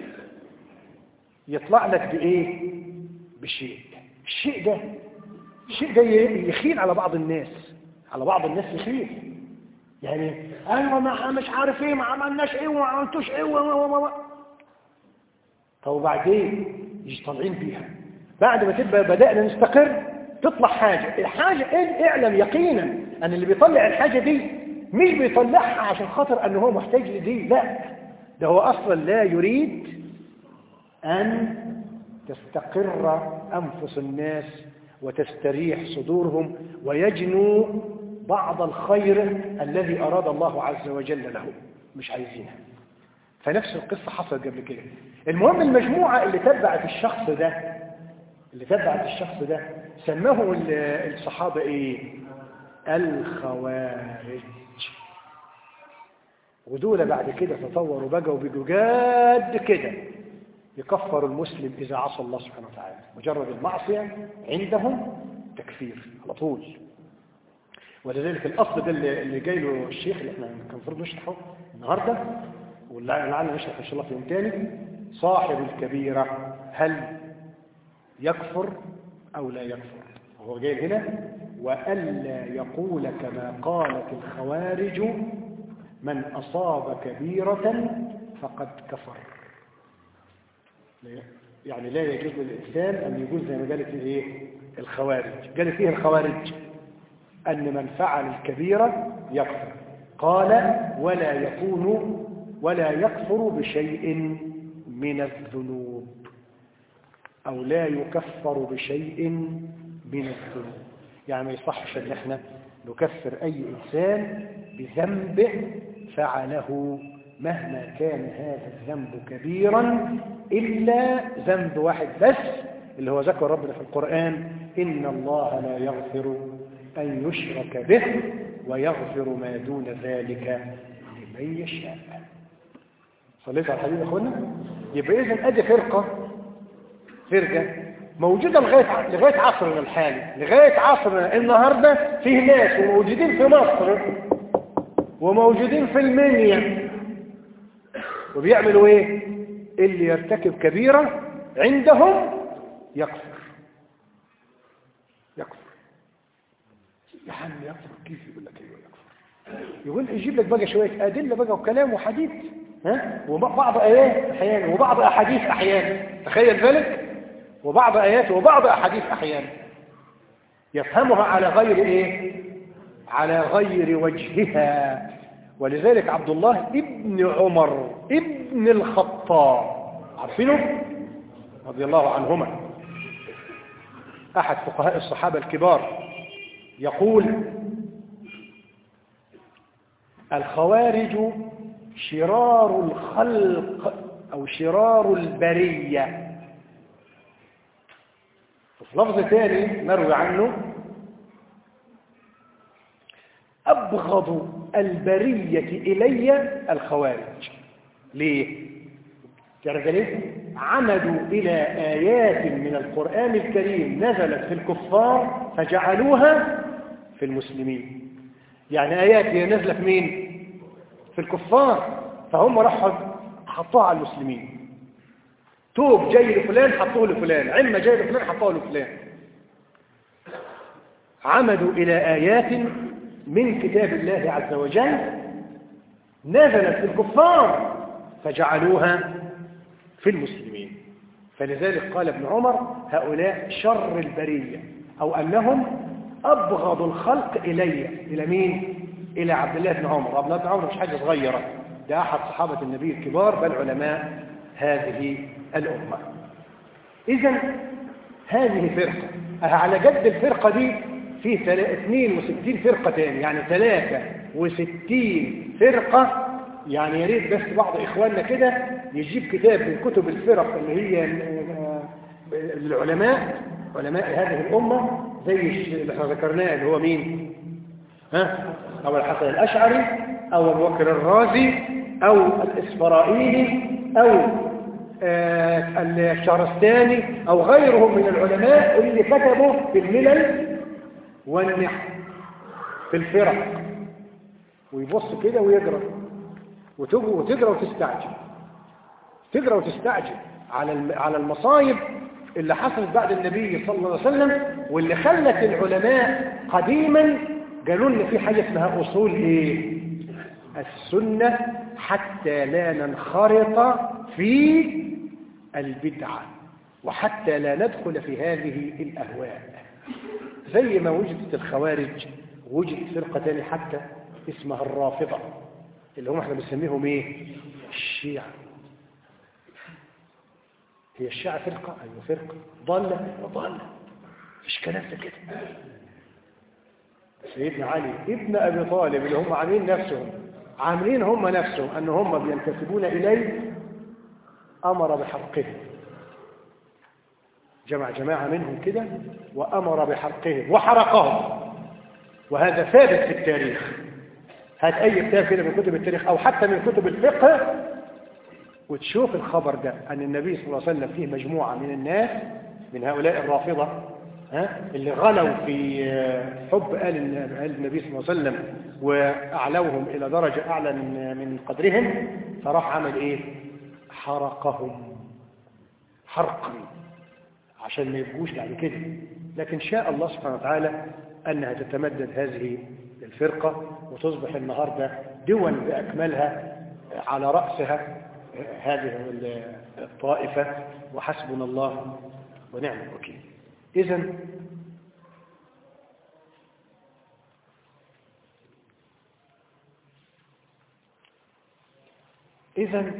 يطلع لك بايه؟ بشيء. الشيء ده يخيل على بعض الناس، يخيل، يعني ايوه ما مش عارف ايه، ما عملناش ايه وما عملتوش ايه طب وبعدين يجي طالعين بيها. بعد ما تبقى بدأنا نستقر تطلع حاجة، الحاجة اعلم يقينا أن اللي بيطلع الحاجة دي مش بيطلعها عشان خاطر أنه هو محتاج لدي، لا، ده هو أصلا لا يريد أن تستقر أنفس الناس وتستريح صدورهم ويجنوا بعض الخير الذي أراد الله عز وجل له، مش عايزينها. فنفس القصة حصلت قبل كده. المهم المجموعة اللي تبعت الشخص ده سماه الصحابة ايه؟ الخوارج. ودول بعد كده تطوروا بقى وبقوا جاد كده يكفر المسلم إذا عصى الله سبحانه وتعالى، مجرد المعصية عندهم تكفير على طول. ولذلك الأصل ده اللي جاي له الشيخ اللي احنا كان المفروض نشرحه النهارده ولعلنا نشرح إن شاء الله في يوم تاني، صاحب الكبيرة هل يكفر أو لا يكفر؟ وهو جاي هنا وألا يقول كما قالت الخوارج من أصاب كبيرة فقد كفر. يعني لا يجوز للإنسان أن يقول زي ما قالت إيه الخوارج. قالت فيه الخوارج أن من فعل الكبيرة يكفر. قال ولا يكفر بشيء من الذنوب، أو لا يكفر بشيء من الذنوب. يعني ما يصحش أن احنا نكفر أي إنسان بذنب فعله مهما كان هذا الذنب كبيرا، إلا ذنب واحد بس اللي هو ذكر ربنا في القرآن: إن الله لا يغفر أن يشرك به ويغفر ما دون ذلك لمن يشاء. صليت على الحبيب يا أخوانا؟ يبقى إذن أدي فرقة موجودة لغاية عصرنا الحالي، لغاية عصرنا النهاردة فيه ناس وموجودين في مصر وموجودين في المنيا وبيعملوا ايه؟ اللي يرتكب كبيرة عندهم يكفر. يا عم يكفر كيف؟ يقول لك ايوه يكفر. يقول يجيب لك بقى شوية أدلة بقى وكلام وحديث، وبعض آيات أحيانا وبعض أحاديث أحيانا، تخيل ذلك، وبعض آيات وبعض أحاديث أحيانا يفهمها على غير إيه؟ على غير وجهها. ولذلك عبد الله ابن عمر ابن الخطاب، عارفينه رضي الله عنهما، أحد فقهاء الصحابة الكبار، يقول: الخوارج شرار الخلق أو شرار البرية. في لفظ ثاني نروي عنه: أبغض البرية إلي الخوارج. ليه؟ تعرف ليه؟ عمدوا إلى آيات من القرآن الكريم نزلت في الكفار فجعلوها في المسلمين. يعني آيات هي نزلت في مين؟ في الكفار، فهم راحوا حطوها على المسلمين. توب جاي لفلان حطوه لفلان، عمة جاي لفلان حطوه لفلان. عمدوا إلى آيات من كتاب الله عز وجل نزلت في الكفار فجعلوها في المسلمين. فلذلك قال ابن عمر: هؤلاء شر البرية، أو أنهم أبغض الخلق إلى مين؟ إلى عبد الله بن عمر. عبد الله بن عمر مش حاجة صغيرة، ده أحد صحابة النبي الكبار بل علماء هذه الأمة. إذن هذه فرقة، على جد الفرقة دي فيه 62 فرقة تاني، يعني 63 فرقة. يعني يا ريت بس بعض إخواننا كده يجيب كتاب من كتب الفرق اللي هي العلماء، علماء هذه الأمة، زي اللي احنا ذكرناه اللي هو مين؟ أو الحسن الأشعري أو أبو بكر الرازي أو الإسفرائيلي أو الشهرستاني أو غيرهم من العلماء اللي كتبوا في الملل والنحو في الفرق، ويبص كده ويقرأ وتقرأ وتستعجب، تقرأ وتستعجب على المصايب اللي حصلت بعد النبي صلى الله عليه وسلم، واللي خلت العلماء قديما قالوا لنا في حاجة اسمها أصول إيه؟ السنة، حتى لا ننخرط في البدعة. وحتى لا ندخل في هذه الأهواء. زي ما وجدت الخوارج وجدت فرقة تانية حتى اسمها الرافضة، اللي هم احنا بنسميهم ايه؟ الشيعة. هي الشيعة فرقة؟ أيوة فرقة. ضالة وضالة، مش كلام ده كده. سيدنا علي ابن أبي طالب اللي هم عاملين هم نفسهم أن هم بينتسبون إليه، أمر بحرقهم، جمع جماعة منهم كده وأمر بحرقهم وحرقهم. وهذا ثابت في التاريخ. هات أي كتاب كده من كتب التاريخ أو حتى من كتب الفقه وتشوف الخبر ده، أن النبي صلى الله عليه وسلم فيه مجموعة من الناس من هؤلاء الرافضة اللي غلوا في حب آل النبي صلى الله عليه وسلم وأعلوهم إلى درجة أعلى من قدرهم، فراح عمل إيه؟ حرقهم حرقا عشان ما يبقوش بعد كده. لكن شاء الله سبحانه وتعالى أنها تتمدد هذه الفرقة وتصبح النهاردة دول بأكملها، على رأسها هذه الطائفة، وحسبنا الله ونعم الوكيل. إذن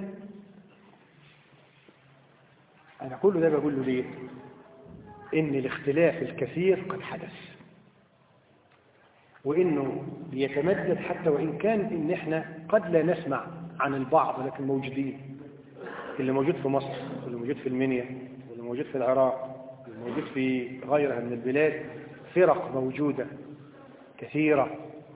أنا كل ده بقول له ليه؟ إن الاختلاف الكثير قد حدث، وإنه بيتمدد حتى وإن كان إن إحنا قد لا نسمع عن البعض، لكن موجودين. اللي موجود في مصر، واللي موجود في المنيا، واللي موجود في العراق، واللي موجود في غيرها من البلاد، فرق موجودة كثيرة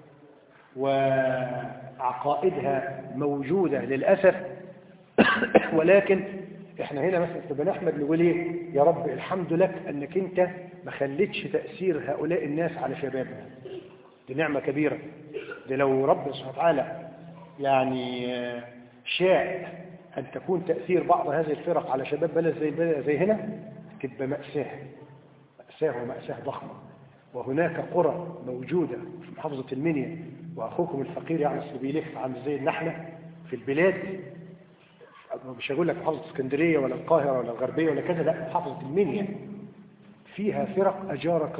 وعقائدها موجودة للأسف. ولكن احنا هنا مثلا في بني احمد نقول ايه؟ يا رب الحمد لك انك انت ما خليتش تأثير هؤلاء الناس على شبابنا. دي نعمة كبيرة. دي لو رب سبحانه وتعالى يعني شاء أن تكون تأثير بعض هذه الفرق على شباب بلد زي هنا، تبقى مأساة ومأساة ضخمة. وهناك قرى موجودة في محافظة المنيا، وأخوكم الفقير يعني بيلف عن زي النحلة في البلاد، مش هقول لك محافظة اسكندرية ولا القاهرة ولا الغربية ولا كذا، لا، محافظة المنيا فيها فرق أجارك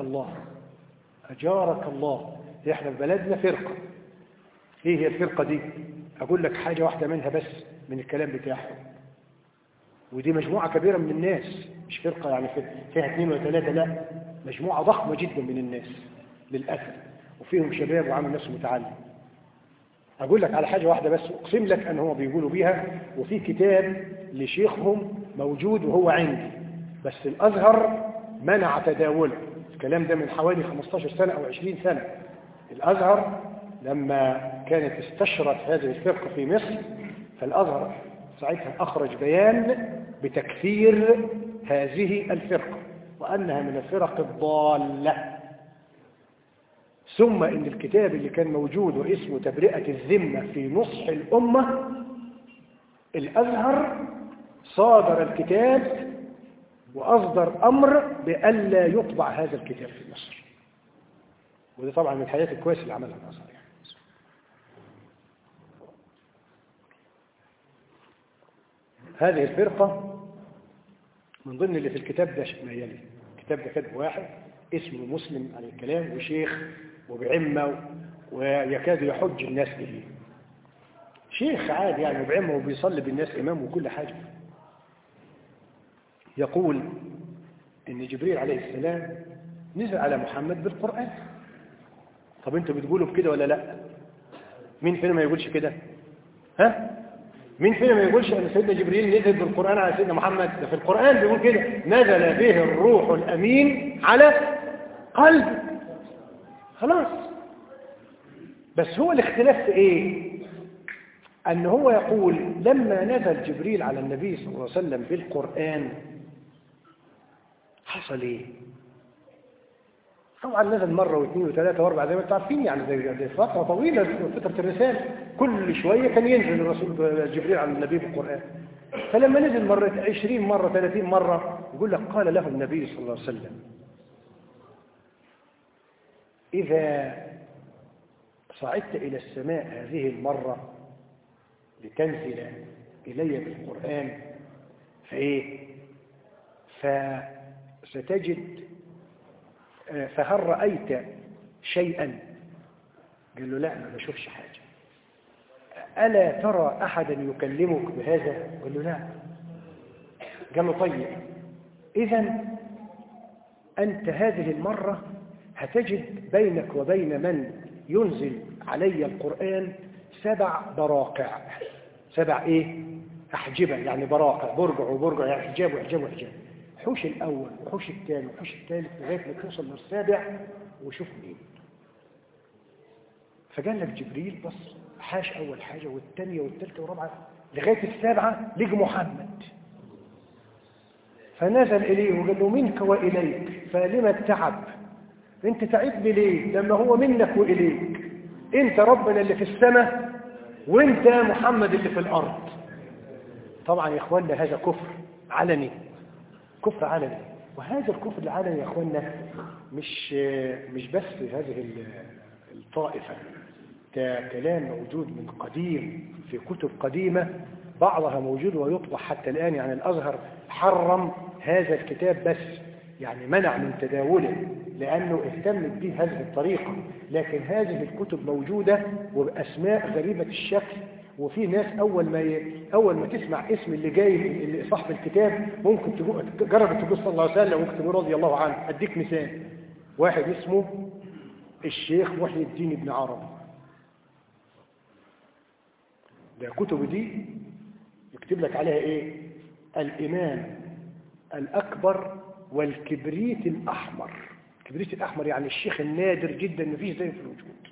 الله. احنا في بلدنا فرقة. ايه هي الفرقة دي؟ اقول لك حاجة واحدة منها بس من الكلام بتاعه، ودي مجموعة كبيرة من الناس، مش فرقة يعني فيها 2 ولا 3، لا، مجموعة ضخمة جدا من الناس للأسف، وفيهم شباب وعامل نفسه متعلم. اقول لك على حاجة واحدة بس اقسم لك ان هو بيقولوا بيها، وفي كتاب لشيخهم موجود وهو عندي، بس الازهر منع تداوله. الكلام ده من حوالي 15 سنة او 20 سنة. الازهر لما كانت استشرت هذه الفرقة في مصر، فالازهر ساعتها اخرج بيان بتكفير هذه الفرقة وانها من الفرق الضالة. ثم ان الكتاب اللي كان موجود واسمه تبرئة الذمة في نصح الامة، الازهر صادر الكتاب واصدر امر بألا يطبع هذا الكتاب في مصر. وده طبعا من الحاجات الكويسة اللي عملها الازهر يعني. هذه الفرقة من ضمن اللي في الكتاب ده ما يلي. الكتاب ده كتب واحد اسمه مسلم على الكلام، وشيخ وبعمة ويكاد يحج الناس به، شيخ عادي يعني وبعمة وبيصلي بالناس إمام وكل حاجة. يقول إن جبريل عليه السلام نزل على محمد بالقرآن. طب انتوا بتقولوا بكده ولا لا؟ مين فينا ما يقولش كده؟ مين فينا ما يقولش ان سيدنا جبريل نزل بالقرآن على سيدنا محمد؟ ده في القرآن بيقول كده، نزل به الروح الأمين على قلب. خلاص. بس هو الاختلاف في ايه؟ ان هو يقول لما نزل جبريل على النبي صلى الله عليه وسلم بالقرآن حصل ايه؟ طبعا نزل مرة واثنين وثلاثة واربعة زي ما انتم عارفين، يعني زي فترة طويلة فترة الرسالة، كل شوية كان ينزل الرسول جبريل على النبي بالقرآن. فلما نزل مرة 20 مرة 30 مرة يقول لك قال له النبي صلى الله عليه وسلم إذا صعدت إلى السماء هذه المرة لتنزل إلي بالقرآن فإيه؟ فستجد فهل رأيت شيئا؟ قال له لا، ما بشوفش حاجة. ألا ترى أحدا يكلمك بهذا؟ قال له لا. قال له طيب، إذن أنت هذه المرة هتجد بينك وبين من ينزل علي القرآن 7 براقع. 7 إيه؟ أحجبة، يعني براقع، برجع وبرجع، يعني حجاب وحجاب وحجاب. حوش الأول وحوش الثاني وحوش الثالث لغاية ما توصل للسابع وشوف مين. فقال لك جبريل بص حاش أول حاجة والثانية والثالثة والرابعة لغاية السابعة لقى محمد، فنزل إليه وقال له منك وإليك فلما التعب؟ انت تعبني ليه لما هو منك وإليك؟ انت ربنا اللي في السماء وانت محمد اللي في الأرض. طبعا يا اخوانا هذا كفر علني، كفر علني. وهذا الكفر العلني يا اخوانا مش بس هذه الطائفة، ده كلام موجود من قديم في كتب قديمة، بعضها موجود ويطبع حتى الآن. يعني الأزهر حرم هذا الكتاب بس، يعني منع من تداوله لأنه اهتمت به هذه الطريقة. لكن هذه الكتب موجودة وبأسماء غريبة الشكل، وفي ناس أول ما تسمع اسم اللي جاي اللي صاحب الكتاب ممكن تجرب تقول صلى الله عليه وسلم، ممكن تقول رضي الله عنه. أديك مثال، واحد اسمه الشيخ محي الدين ابن عربي، ده كتب دي يكتب لك عليها ايه؟ الإمام الأكبر والكبريت الأحمر. الكبريت الأحمر يعني الشيخ النادر جدا، مفيش زيه في الوجود.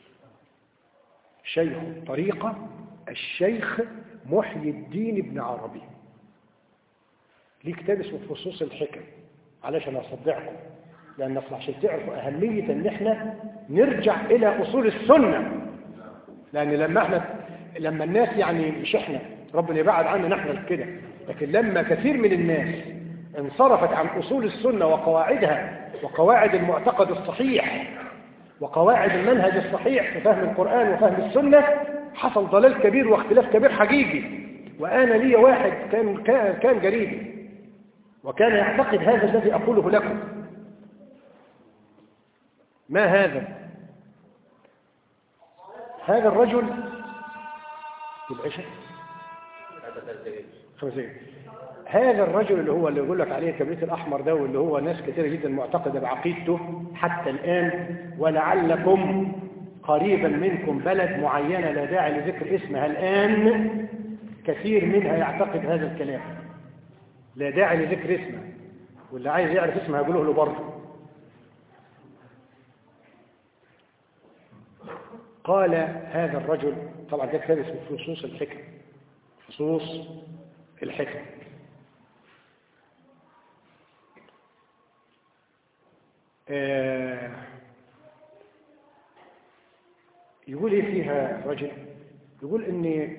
شيخ الطريقة الشيخ محي الدين ابن عربي، ليه كتاب اسمه فصوص الحكم، علشان أصدعكم، لأن عشان تعرفوا أهمية أن احنا نرجع إلى أصول السنة. لأن لما الناس، يعني مش احنا، ربنا يبعد عنا نحن كده، لكن لما كثير من الناس انصرفت عن أصول السنة وقواعدها وقواعد المعتقد الصحيح وقواعد المنهج الصحيح في فهم القرآن وفهم السنة، حصل ضلال كبير واختلاف كبير حقيقي. وأنا لي واحد كان قريبي وكان يعتقد هذا الذي أقوله لكم. ما هذا الرجل العشاء 5 دقايق. هذا الرجل اللي يقول لك عليه الكبريت الأحمر ده، واللي هو ناس كثيرة جدا معتقدة بعقيدته حتى الآن، ولعلكم قريبا منكم بلد معينة لا داعي لذكر اسمها الآن كثير منها يعتقد هذا الكلام، لا داعي لذكر اسمها، واللي عايز يعرف اسمها يقوله له برضه. قال هذا الرجل، طبعا ده كتاب اسمه فصوص الحكم، فصوص الحكم. يقول ايه فيها الرجل؟ يقول ان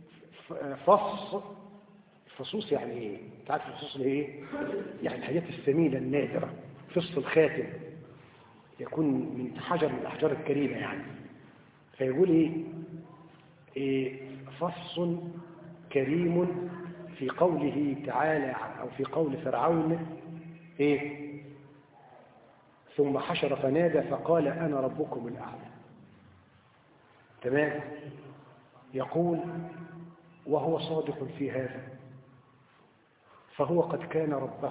فصوص يعني ايه؟ تعرف الفصوص ايه؟ يعني الحاجات الثمينة النادرة، فص الخاتم يكون من حجر من الأحجار الكريمة يعني. فيقول ايه؟ فص كريم في قوله تعالى أو في قول فرعون ايه؟ ثم حشر فنادى فقال أنا ربكم الأعلى. تمام؟ يقول وهو صادق في هذا، فهو قد كان ربه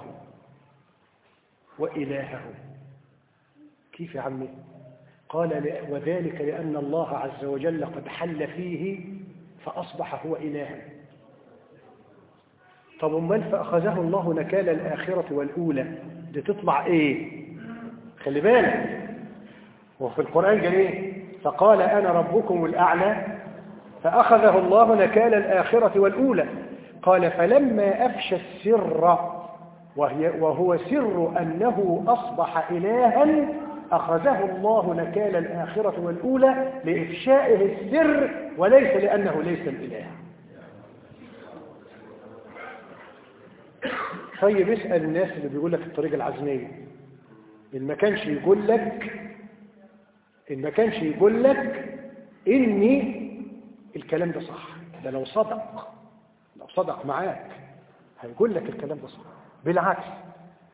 وإلهه. كيف يا عمي؟ قال وذلك لأن الله عز وجل قد حل فيه فأصبح هو إلها. طب امال فأخذه الله نكال الآخرة والأولى، دي تطلع ايه؟ خلي بالك، وفي القرآن قال ايه؟ فقال أنا ربكم الأعلى فأخذه الله نكال الآخرة والأولى. قال فلما أفشى السر وهو سر أنه أصبح إلها أخذه الله نكال الآخرة والأولى لإفشائه السر وليس لأنه ليس الإله. طيب اسأل الناس اللي بيقول لك الطريقة العزمية، إن ما كانش يقول لك إني الكلام ده صح، ده لو صدق معاك هيقول لك الكلام ده صح. بالعكس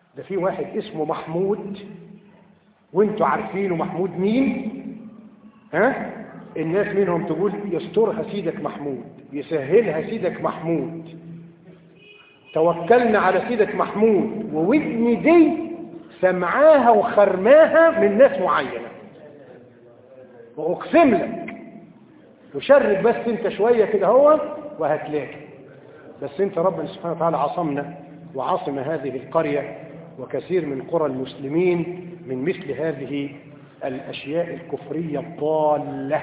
ده في واحد اسمه محمود، وانتوا عارفينه محمود مين؟ ها؟ الناس منهم تقول يسترها سيدك محمود، يسهلها سيدك محمود، توكلنا على سيدك محمود، وودني دي سمعاها وخرماها من ناس معينة، وأقسم لك وشرك بس انت شوية كده هو وهتلاقي. بس انت ربنا سبحانه وتعالى عصمنا وعاصم هذه القرية وكثير من قرى المسلمين من مثل هذه الأشياء الكفرية الضالة.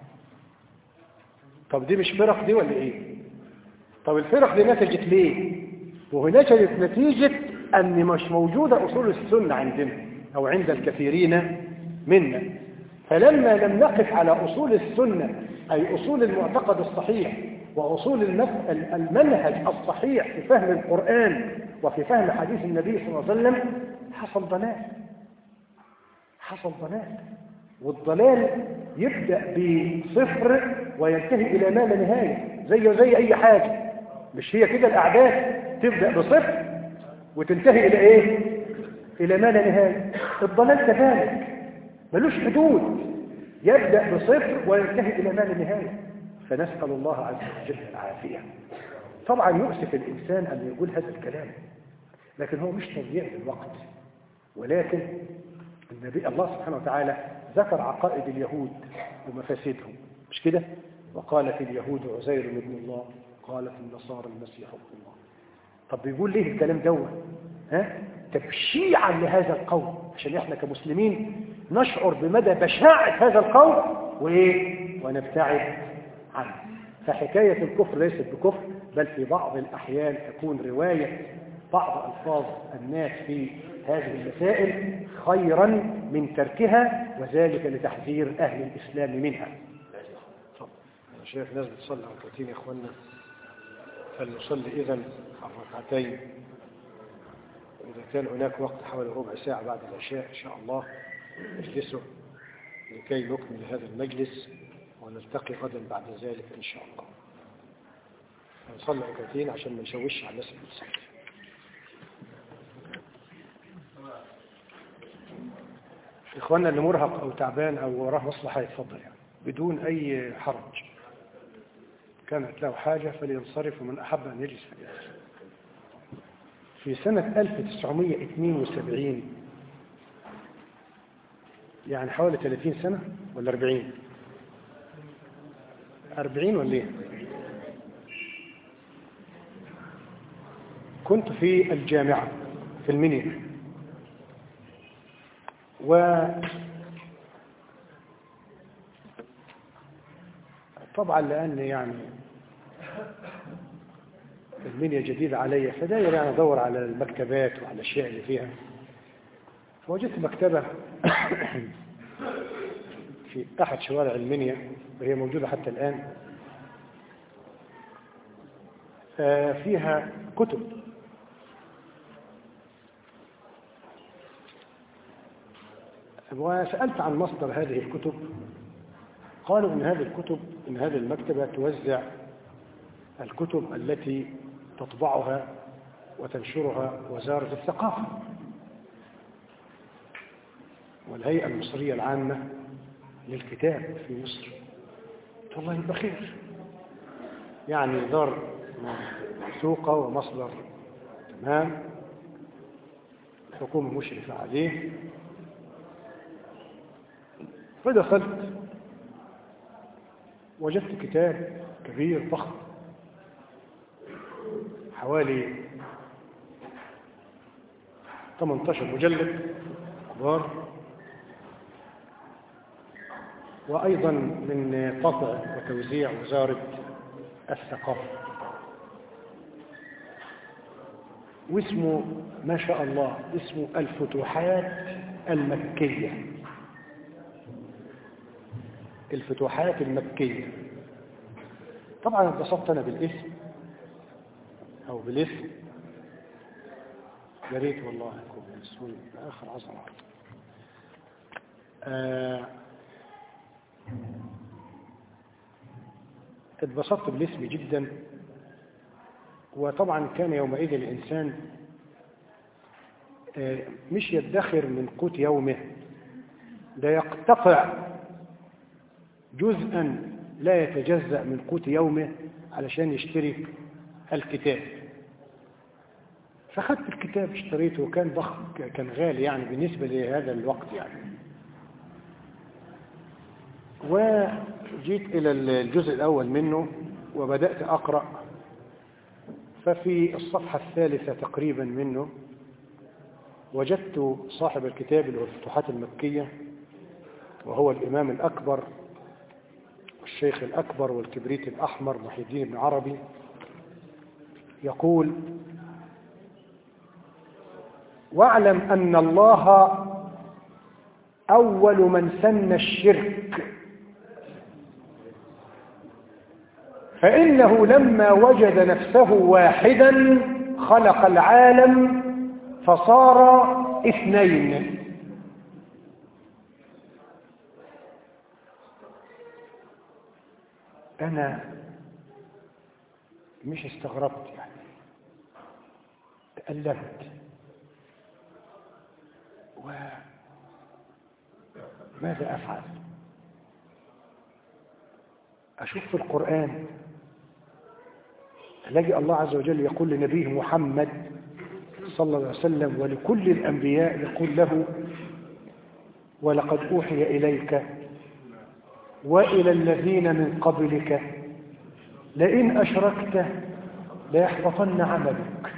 طب دي مش فرق دي ولا ايه؟ طب الفرق دي نتجت ليه؟ وهناك نتيجة أن مش موجودة أصول السنة عندنا أو عند الكثيرين منا. فلما لم نقف على أصول السنة أي أصول المعتقد الصحيح وأصول المنهج الصحيح في فهم القرآن وفي فهم حديث النبي صلى الله عليه وسلم، حصل ضلال. حصل ضلال، والضلال يبدأ بصفر وينتهي إلى ما لا نهاية، زي أي حاجة. مش هي كده الأعداد تبدأ بصفر وتنتهي إلى إيه؟ إلى ما لا نهاية. الضلال كذلك ملوش حدود، يبدأ بصفر وينتهي إلى ما لا نهاية. فنسأل الله عز وجل العافية. طبعا يؤسف الإنسان أن يقول هذا الكلام، لكن هو مش تضييع للوقت، ولكن النبي الله سبحانه وتعالى ذكر عقائد اليهود ومفاسدهم، مش كده؟ وقالت اليهود عزير ابن الله، قالت النصارى المسيح ابن الله. طب بيقول ليه الكلام دوت؟ تبشيعا لهذا القول، عشان احنا كمسلمين نشعر بمدى بشاعة هذا القول ونبتعد عنه. فحكاية الكفر ليست بكفر، بل في بعض الأحيان تكون رواية بعض ألفاظ الناس في هذه المسائل خيرا من تركها، وذلك لتحذير أهل الإسلام منها. طب أنا شايف ناس بتصلي ركعتين يا إخواننا، فلنصلي إذن الركعتين، وإذا كان هناك وقت حوالي ربع ساعة بعد العشاء إن شاء الله نجلسه لكي نكمل هذا المجلس، ونلتقي غدا بعد ذلك إن شاء الله. نصلي ركعتين عشان ما نشوش على الناس اللي بتصلي. إخواننا اللي مرهق أو تعبان أو وراه مصلحة يتفضل يعني بدون أي حرج، كانت له حاجة فلينصرف، ومن أحب أن يجلس فليجلس. في سنة 1972 يعني حوالي 30 سنة ولا 40 ولا ايه؟ كنت في الجامعة في المنيا، وطبعا لأن يعني المنيا جديدة علي، فداير يعني أدور على المكتبات وعلى الأشياء اللي فيها. فوجدت مكتبة في أحد شوارع المنيا، وهي موجودة حتى الآن، فيها كتب. وسألت عن مصدر هذه الكتب، قالوا إن هذه المكتبة توزع الكتب التي تطبعها وتنشرها وزارة الثقافة والهيئة المصرية العامة للكتاب في مصر. قلت والله يبقى خير، يعني دار موثوقة ومصدر تمام، الحكومة مشرفة عليه. فدخلت وجدت كتاب كبير ضخم حوالي 18 مجلد كبار، وأيضا من قطع وتوزيع وزارة الثقافة، واسمه ما شاء الله اسمه الفتوحات المكية. الفتوحات المكية. طبعا اتبسطت أنا بالاسم أو بالاسم، يا ريت والله يكون اسمه آخر عظمة. اتبسطت بالاسم جدا. وطبعا كان يومئذ الإنسان مش يدخر من قوت يومه، ده يقتطع جزءا لا يتجزأ من قوت يومه علشان يشتري الكتاب. فخدت الكتاب اشتريته، وكان ضخم، كان غالي يعني بالنسبة لهذا الوقت يعني. وجيت إلى الجزء الأول منه وبدأت أقرأ، ففي الصفحة الثالثة تقريبا منه وجدت صاحب الكتاب اللي هو الفتوحات المكية، وهو الإمام الأكبر والشيخ الأكبر والكبريت الأحمر محي الدين بن عربي، يقول: واعلم أن الله أول من سن الشرك، فإنه لما وجد نفسه واحدا خلق العالم فصار اثنين. أنا مش استغربت يعني، تألمت. وماذا أفعل؟ أشوف في القرآن ألاقي الله عز وجل يقول لنبيه محمد صلى الله عليه وسلم ولكل الأنبياء يقول له: ولقد أوحي إليك وإلى الذين من قبلك لئن أشركت ليحبطن عملك.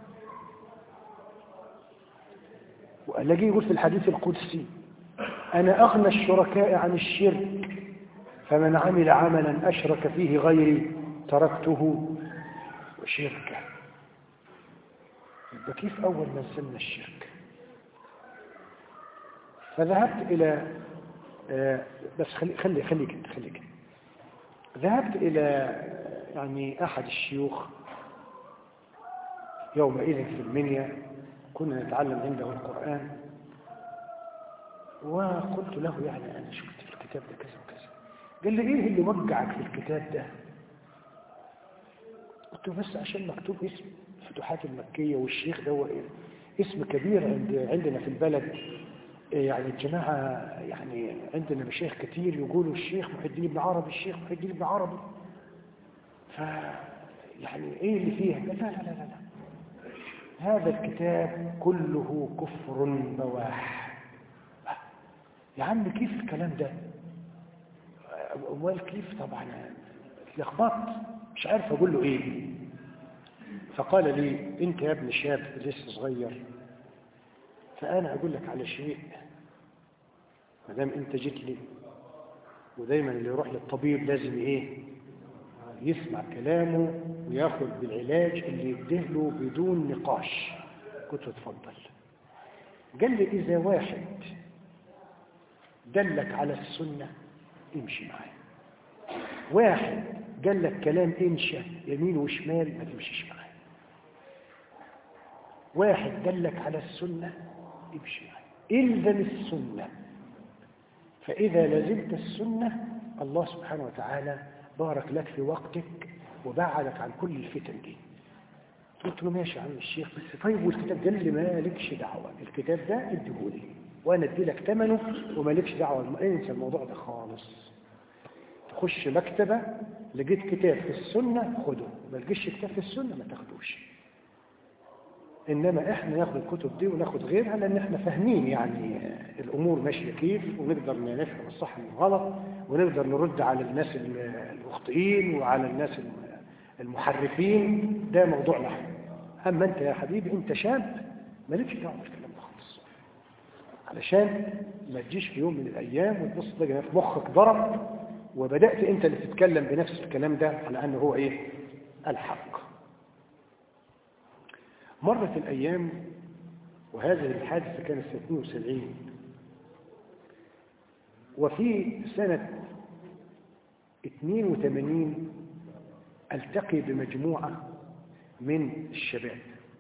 وألاقيه يقول في الحديث القدسي: أنا أغنى الشركاء عن الشرك، فمن عمل عملا أشرك فيه غيري تركته وشركه. يبقى كيف أول من سن الشرك؟ فذهبت إلى بس خليك ذهبت إلى يعني أحد الشيوخ يومئذ في المنيا، كنا نتعلم عنده القرآن، وقلت له: يعني أنا شفت في الكتاب ده كذا وكذا. قال لي: إيه اللي وقعك في الكتاب ده؟ قلت له: بس عشان مكتوب اسم الفتوحات المكية، والشيخ ده اسم كبير عندنا في البلد. يعني الجماعة يعني عندنا مشايخ كتير يقولوا الشيخ محي الدين بن عربي، الشيخ محي الدين بن عربي. يعني ايه اللي فيه؟ لا لا لا لا، هذا الكتاب كله كفر بواح. يا عم كيف الكلام ده؟ امال كيف؟ طبعا اتلخبطت، مش عارف اقول له ايه. فقال لي: انت يا ابن شاب لسه صغير، فانا اقول لك على شيء، ما دام انت جيت لي، ودايما اللي يروح للطبيب لازم ايه؟ يسمع كلامه وياخذ بالعلاج اللي يدهله بدون نقاش. قلت له: اتفضل. قال لي: اذا واحد دلك على السنه امشي معاه، واحد قال لك كلام انشا يمين وشمال ما تمشيش معاه، واحد دلك على السنه امشي معاه، الزم السنه. فإذا لزمت السنة الله سبحانه وتعالى بارك لك في وقتك وبعدك عن كل الفتن دي. قلت له: ماشي يا عم الشيخ، بس طيب والكتاب؟ قال لي: ما لكش دعوة، الكتاب ده اديهولي وانا ادي لك ثمنه وما لكش دعوة، انسى الموضوع ده خالص. تخش مكتبة لقيت كتاب في السنة خده، ما لقيتش كتاب في السنة ما تاخدوش. إنما إحنا ناخد الكتب دي وناخد غيرها لأن إحنا فاهمين يعني الأمور ماشية كيف، ونقدر نفهم الصح من الغلط، ونقدر نرد على الناس المخطئين وعلى الناس المحرفين. ده موضوعنا احنا. أما أنت يا حبيبي أنت شاب مالكش دعوة بالكلام ده خالص، علشان ما تجيش في يوم من الأيام وتبص تلاقي في مخك ضرب وبدأت أنت اللي تتكلم بنفس الكلام ده على أنه هو إيه؟ الحق. مرت الأيام وهذه الحادثة كانت سنة 72، وفي سنة 82 ألتقي بمجموعة من الشباب.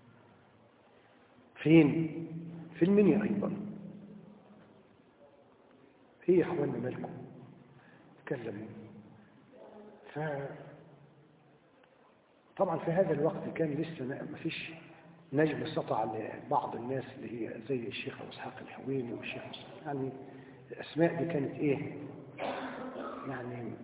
فين؟ في المنيا أيضا. إيه يا أخوانا مالكم؟ تكلموا. طبعا في هذا الوقت كان لسه ما فيش نجم سطع لبعض الناس اللي هي زي الشيخ أبو إسحاق الحويني والشيخ يعني الأسماء دي كانت إيه يعني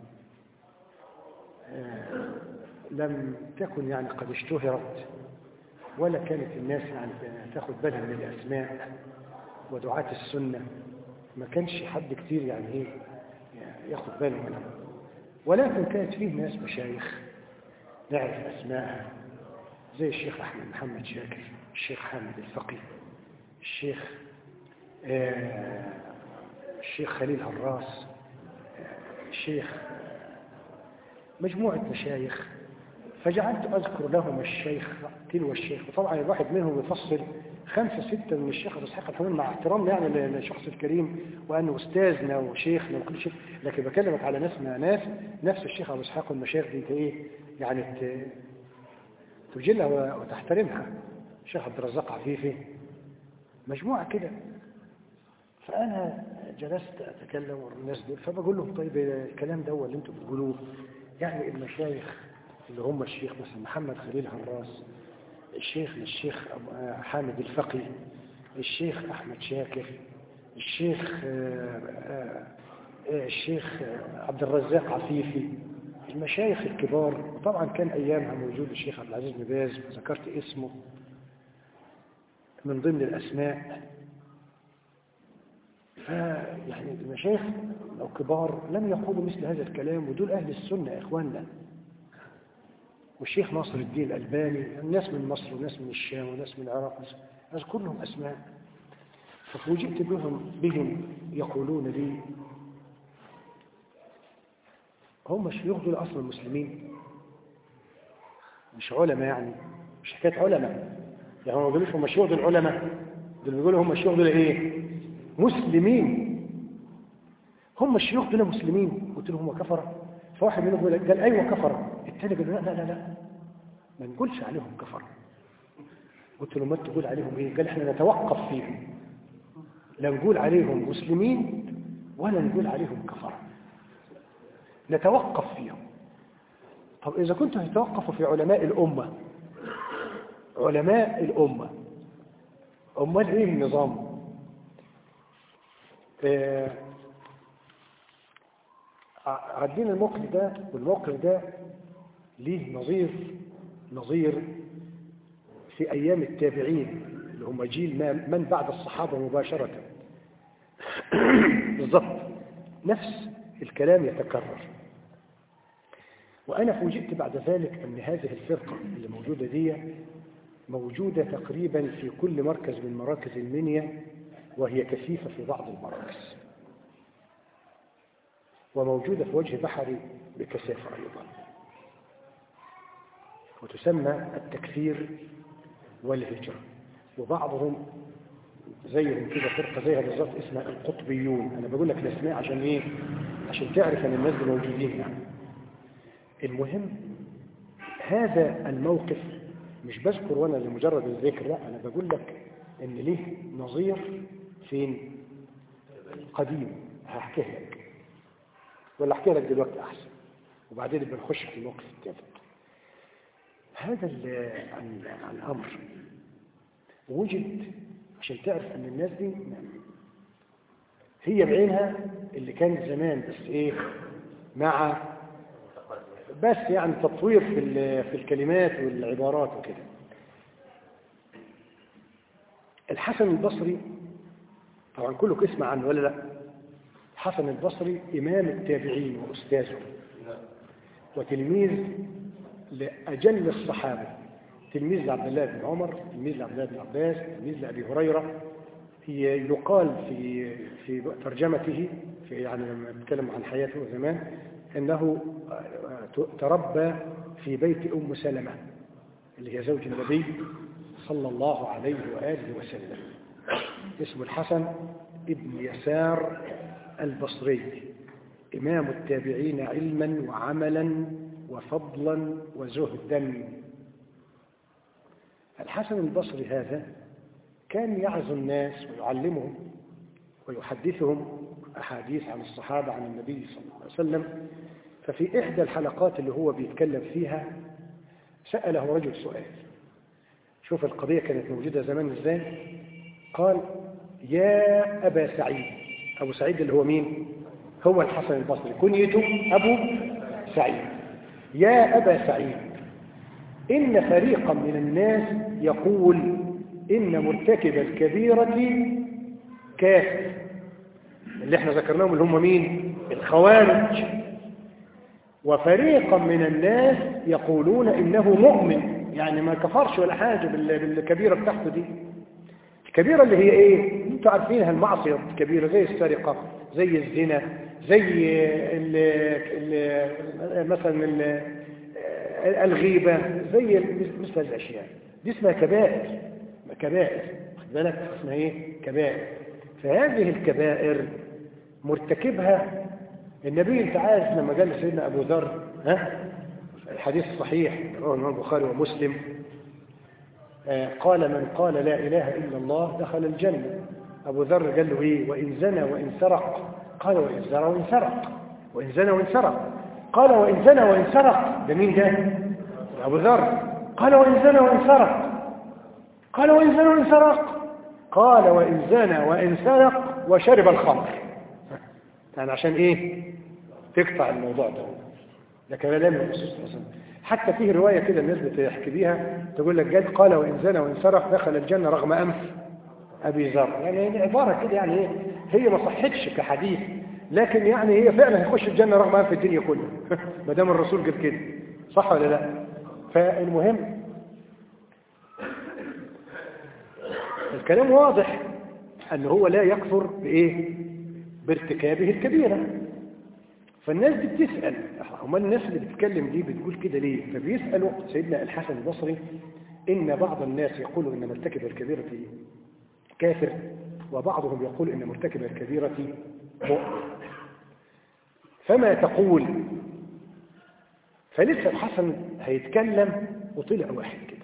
لم تكن يعني قد اشتهرت، ولا كانت الناس يعني تاخد بالها من الأسماء، ودعاة السنة ما كانش حد كتير يعني ايه ياخد باله منهم. ولكن كانت فيه ناس مشايخ نعرف أسماءها زي الشيخ أحمد محمد شاكر، الشيخ حامد الفقي، الشيخ خليل هراس، الشيخ مجموعة مشايخ. فجعلت أذكر لهم الشيخ تلو الشيخ، وطبعا الواحد منهم يفصل 5 6 من الشيخ أبو إسحاق الحويني مع احترامنا يعني للشخص الكريم وأنه أستاذنا وشيخنا وكل شيء، لكن بكلمك على ناس نفس الشيخ أبو إسحاق والمشايخ دي إيه يعني تجلها وتحترمها. الشيخ عبد الرزاق عفيفي، مجموعة كده. فأنا جلست أتكلم والناس دول، فبقول لهم طيب الكلام ده اللي انتم بتقولوه يعني المشايخ اللي هم الشيخ مثلا محمد خليل هراس، الشيخ حامد الفقي، الشيخ أحمد شاكر، الشيخ عبد الرزاق عفيفي، المشايخ الكبار. وطبعا كان أيامها موجود الشيخ عبد العزيز بن باز، ذكرت اسمه من ضمن الأسماء. فيعني المشايخ لو كبار لم يقولوا مثل هذا الكلام، ودول أهل السنة يا إخواننا. والشيخ ناصر الدين الألباني، الناس من مصر وناس من الشام وناس من العراق، أذكر لهم أسماء. ففوجئت بهم يقولون لي هم شيوخ دول أصلا مسلمين، مش علماء، يعني مش حكاية علماء، يعني هم ما بيقولوش هم شيوخ دول علماء، دول بيقولوا هم شيوخ دول إيه؟ مسلمين. هم الشيوخ دول مسلمين. قلت لهم هم كفرة؟ فواحد منهم قال أيوة كفرة. الثاني قال لا لا لا لا ما نقولش عليهم كفرة. قلت له ما تقول عليهم ايه؟ قال احنا نتوقف فيهم، لا نقول عليهم مسلمين ولا نقول عليهم كفرة، نتوقف فيهم. طب إذا كنتم تتوقفوا في علماء الأمة، أمال إيه النظام؟ عدينا الموقف ده، والموقف ده ليه نظير في أيام التابعين اللي هم جيل من بعد الصحابة مباشرة. بالضبط نفس الكلام يتكرر. وأنا فوجئت بعد ذلك أن هذه الفرقة اللي موجودة دي موجودة تقريبا في كل مركز من مراكز المنيا، وهي كثيفة في بعض المراكز، وموجودة في وجه بحري بكثافة أيضا، وتسمى التكفير والهجرة. وبعضهم زيهم كده فرقة زيها بالظبط اسمها القطبيون. أنا بقول لك الأسماء عشان إيه؟ عشان تعرف أن الناس دي موجودين يعني. المهم هذا الموقف مش بذكر وانا لمجرد الذكر، لا أنا بقول لك إن ليه نظير فين قديم. هحكيه لك ولا أحكيه لك دلوقتي أحسن، وبعدين بنخش في الموقف الثالث. هذا الأمر وجد عشان تعرف أن الناس دي هي بعينها اللي كان زمان، بس إيه مع بس يعني تطوير في الكلمات والعبارات وكده. الحسن البصري طبعا كلكم اسمع عنه ولا لا؟ الحسن البصري إمام التابعين وأستاذه وتلميذ لأجل الصحابة، تلميذ لعبد الله بن عمر، تلميذ لعبد الله بن عباس، تلميذ لأبي هريرة. يقال في ترجمته يعني لما نتكلم عن حياته زمان أنه تربى في بيت أم سلمة اللي هي زوج النبي صلى الله عليه وآله وسلم. اسمه الحسن ابن يسار البصري، إمام التابعين علما وعملا وفضلا وزهدا. الحسن البصري هذا كان يعظ الناس ويعلمهم ويحدثهم أحاديث عن الصحابة عن النبي صلى الله عليه وسلم. ففي إحدى الحلقات اللي هو بيتكلم فيها سأله رجل سؤال، شوف القضية كانت موجودة زمان ازاي. قال يا أبا سعيد. أبو سعيد اللي هو مين؟ هو الحسن البصري، كنيته أبو سعيد. يا أبا سعيد، إن فريقا من الناس يقول إن مرتكب الكبيرة كافر. اللي احنا ذكرناهم اللي هم مين؟ الخوارج. وفريقا من الناس يقولون إنه مؤمن، يعني ما كفرش ولا حاجة بالكبيرة بتاعته دي. الكبيرة اللي هي ايه؟ انتوا عارفينها، المعصية الكبيرة، زي السرقة، زي الزنا، زي مثلا الغيبة، زي مثل الأشياء دي اسمها كبائر. كبائر، خد بالك، اسمها ايه؟ كبائر. فهذه الكبائر مرتكبها النبي، انت عارف لما قال لسيدنا أبو ذر، الحديث الصحيح رواه الإمام البخاري ومسلم، قال من قال لا إله إلا الله دخل الجنة. أبو ذر قال له إيه؟ وإن زنى وإن سرق. قال وإن زنى وإن سرق. وإن زنى وإن سرق. قال وإن زنى وإن سرق. ده مين ده؟ أبو ذر. قال وإن زنى وإن سرق. قال وإن زنى وإن سرق. قال وإن زنى وإن سرق وشرب الخمر. يعني عشان إيه؟ تقطع الموضوع ده كلام الرسول صلى الله عليه وسلم. حتى فيه رواية كده الناس بتحكي بيها، تقول لك جد قال وإن زنى وإن سرق دخل الجنة رغم أنف أبي ذر. يعني عبارة كده، يعني إيه؟ هي ما صحتش كحديث، لكن يعني هي فعلا هيخش الجنة رغم أنف الدنيا كلها ما دام الرسول قال كده، صح ولا لا؟ فالمهم الكلام واضح أن هو لا يكفر بإيه؟ بارتكابه الكبيرة. فالناس دي بتسأل، هما الناس اللي بتتكلم دي بتقول كده ليه؟ فبيسألوا سيدنا الحسن البصري إن بعض الناس يقولوا إن مرتكب الكبيرة كافر، وبعضهم يقول إن مرتكب الكبيرة مؤمن. فما تقول؟ فلسه الحسن هيتكلم وطلع واحد كده،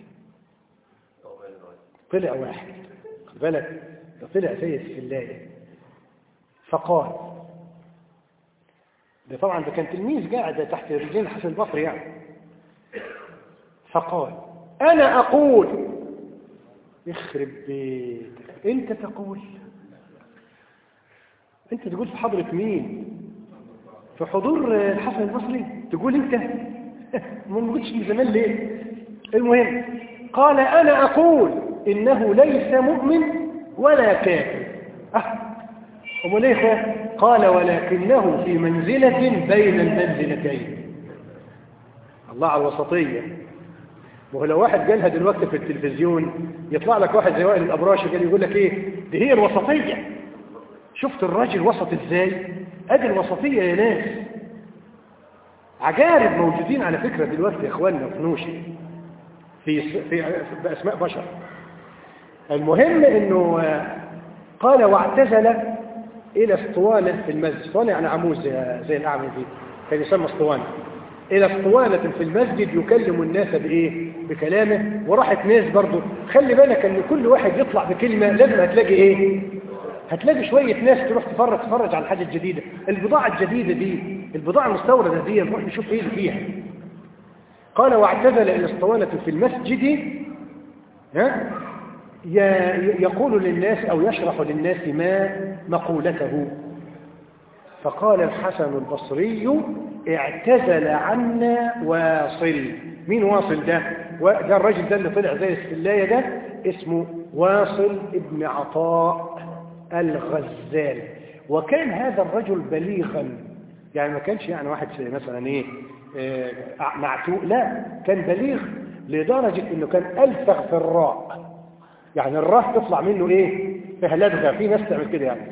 طلع واحد، خد بالك، طلع زي السلاية، فقال، ده طبعا ده كان تلميذ قاعد تحت رجلين الحسن البصري يعني، فقال أنا أقول. يخرب بيتك، أنت تقول؟ أنت تقول في حضرة مين؟ في حضور الحسن البصري تقول أنت؟ ما قلتش من زمان ليه؟ المهم قال أنا أقول إنه ليس مؤمن ولا كافر. أمال إيه؟ قال ولكنه في منزلة بين المنزلتين. الله على الوسطية. وهو لو واحد قالها دلوقتي في التلفزيون يطلع لك واحد زي وائل الأبراشي قال يقول لك إيه؟ دي هي الوسطية. شفت الراجل وسط إزاي؟ أدي الوسطية يا ناس. عجارب موجودين على فكرة دلوقتي يا إخواننا في نوشي في بأسماء بشر. المهم إنه قال واعتزل إلى اسطوانة في المسجد. اسطوانة يعني عموز زي الأعمى دي، كان يسمى اسطوانة. إلى اسطوانة في المسجد يكلم الناس بإيه؟ بكلامه. وراحت ناس برضو، خلي بالك أن كل واحد يطلع بكلمة لازم هتلاقي إيه؟ هتلاقي شوية ناس تروح تفرج على الحاجة الجديدة. البضاعة الجديدة دي، البضاعة المستوردة دي، نروح نشوف إيه اللي فيها. قال واعتزل إلى اسطوانة في المسجد يقول للناس أو يشرح للناس ما مقولته. فقال الحسن البصري اعتزل عنا واصل. مين واصل ده؟ ده الرجل ده اللي طلع زي السلاية ده اسمه واصل ابن عطاء الغزال. وكان هذا الرجل بليغا، يعني ما كانش يعني واحد مثلا ايه معتوق، لا، كان بليغ لدرجة انه كان ألفغ في الراء، يعني الراء تطلع منه ايه؟ فيها لدغة، في ناس تعمل كده يعني.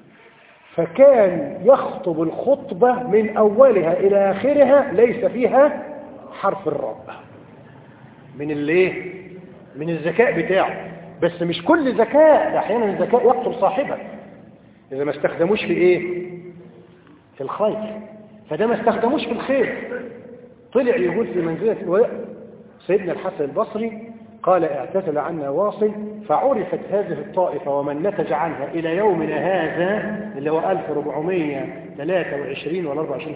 فكان يخطب الخطبة من أولها إلى آخرها ليس فيها حرف الراء، من الايه؟ من الذكاء بتاعه. بس مش كل ذكاء، ده أحيانا الذكاء يقتل صاحبه إذا ما استخدموش في إيه؟ في الخير. فده ما استخدموش في الخير، طلع يقول في منزلة سيدنا الحسن البصري قال اعتزل عنا واصل. فعرفت هذه الطائفة ومن نتج عنها إلى يومنا هذا اللي هو 1423 ولا 24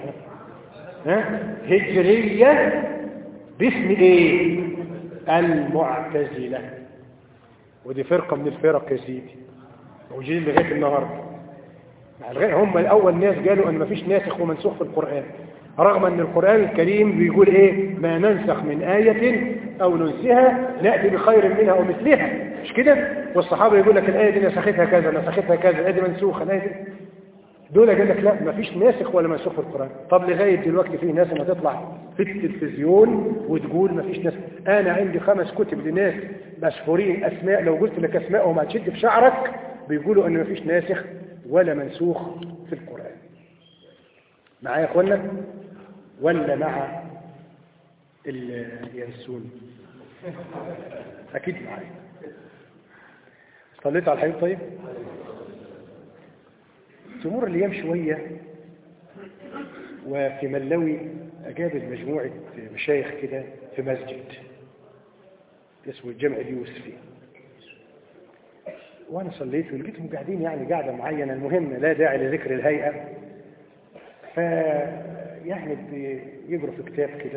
هجرية باسم إيه؟ المعتزلة. ودي فرقة من الفرق يا سيدي موجودين لغاية النهاردة. هم الأول ناس قالوا أن مفيش ناسخ ومنسوخ في القرآن، رغم أن القرآن الكريم بيقول إيه؟ ما ننسخ من آية أو ننسها نأتي بخير منها أو مثلها، مش كده؟ والصحابة يقول لك الآية دي نسختها كذا نسختها كذا، الآية دي منسوخة، الآية دي دول قال لك لا مفيش ناسخ ولا منسوخ في القرآن. طب لغاية دلوقتي في ناس ما تطلع في التلفزيون وتقول مفيش ناسخ. أنا عندي 5 كتب لناس مشهورين أسماء، لو قلت لك أسمائهم هتشد في شعرك، بيقولوا أن مفيش ناسخ ولا منسوخ في القرآن. معايا يا أخوانا ولا مع اليانسون؟ أكيد معايا. صليت على الحبيب. طيب تمر الأيام شوية وفي ملوي أجابت مجموعة مشايخ كده في مسجد اسمه الجامع اليوسفي، وأنا صليت ولقيتهم قاعدين يعني قاعدة معينة، المهم لا داعي لذكر الهيئة، يعني يقرأ في كتاب كده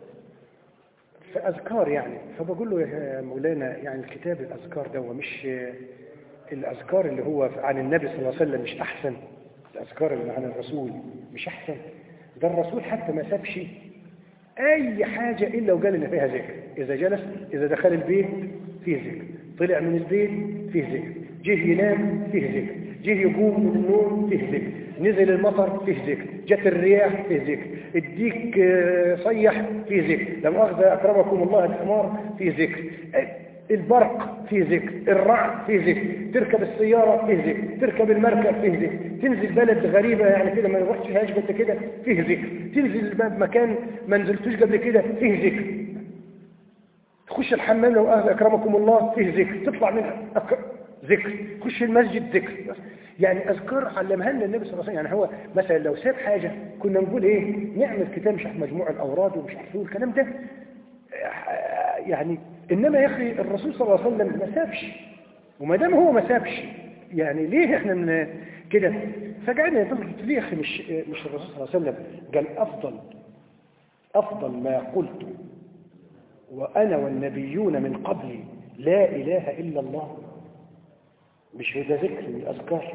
فأذكار يعني، فبقول له يا مولانا يعني الكتاب الأذكار ده مش الأذكار اللي هو عن النبي صلى الله عليه وسلم مش أحسن؟ الأذكار اللي عن الرسول مش أحسن؟ ده الرسول حتى ما سابش أي حاجة إلا وقال إن فيها ذكر. إذا جلس، إذا دخل البيت فيه ذكر، طلع من البيت فيه ذكر، جه ينام فيه ذكر، جه يقوم من النوم فيه ذكر، نزل المطر فيه ذكر، جت الرياح فيه ذكر، الديك صيح فيه ذكر، لما أخذ أكرمكم الله الحمار فيه ذكر، البرق فيه ذكر، الرعد فيه ذكر، تركب السيارة فيه ذكر، تركب المركب فيه ذكر، تنزل بلد غريبة يعني كده ما رحتش فيهاش قبل كده فيه ذكر، تنزل مكان ما نزلتوش قبل كده فيه ذكر، تخش الحمام لو أكرمكم الله فيه ذكر، تطلع منها ذكر، تخش المسجد ذكر. يعني أذكار علمها لنا النبي صلى الله عليه وسلم. يعني هو مثلا لو ساب حاجة كنا نقول إيه؟ نعمل كتاب مش عارف مجموع الأوراد ومش عارف الكلام ده يعني. إنما يا أخي الرسول صلى الله عليه وسلم ما سابش، وما دام هو ما سابش يعني ليه إحنا من كده؟ فقعدنا نقول ليه يا أخي مش الرسول صلى الله عليه وسلم قال أفضل ما قلت وأنا والنبيون من قبلي لا إله إلا الله، مش هذا ذكر من الأذكار؟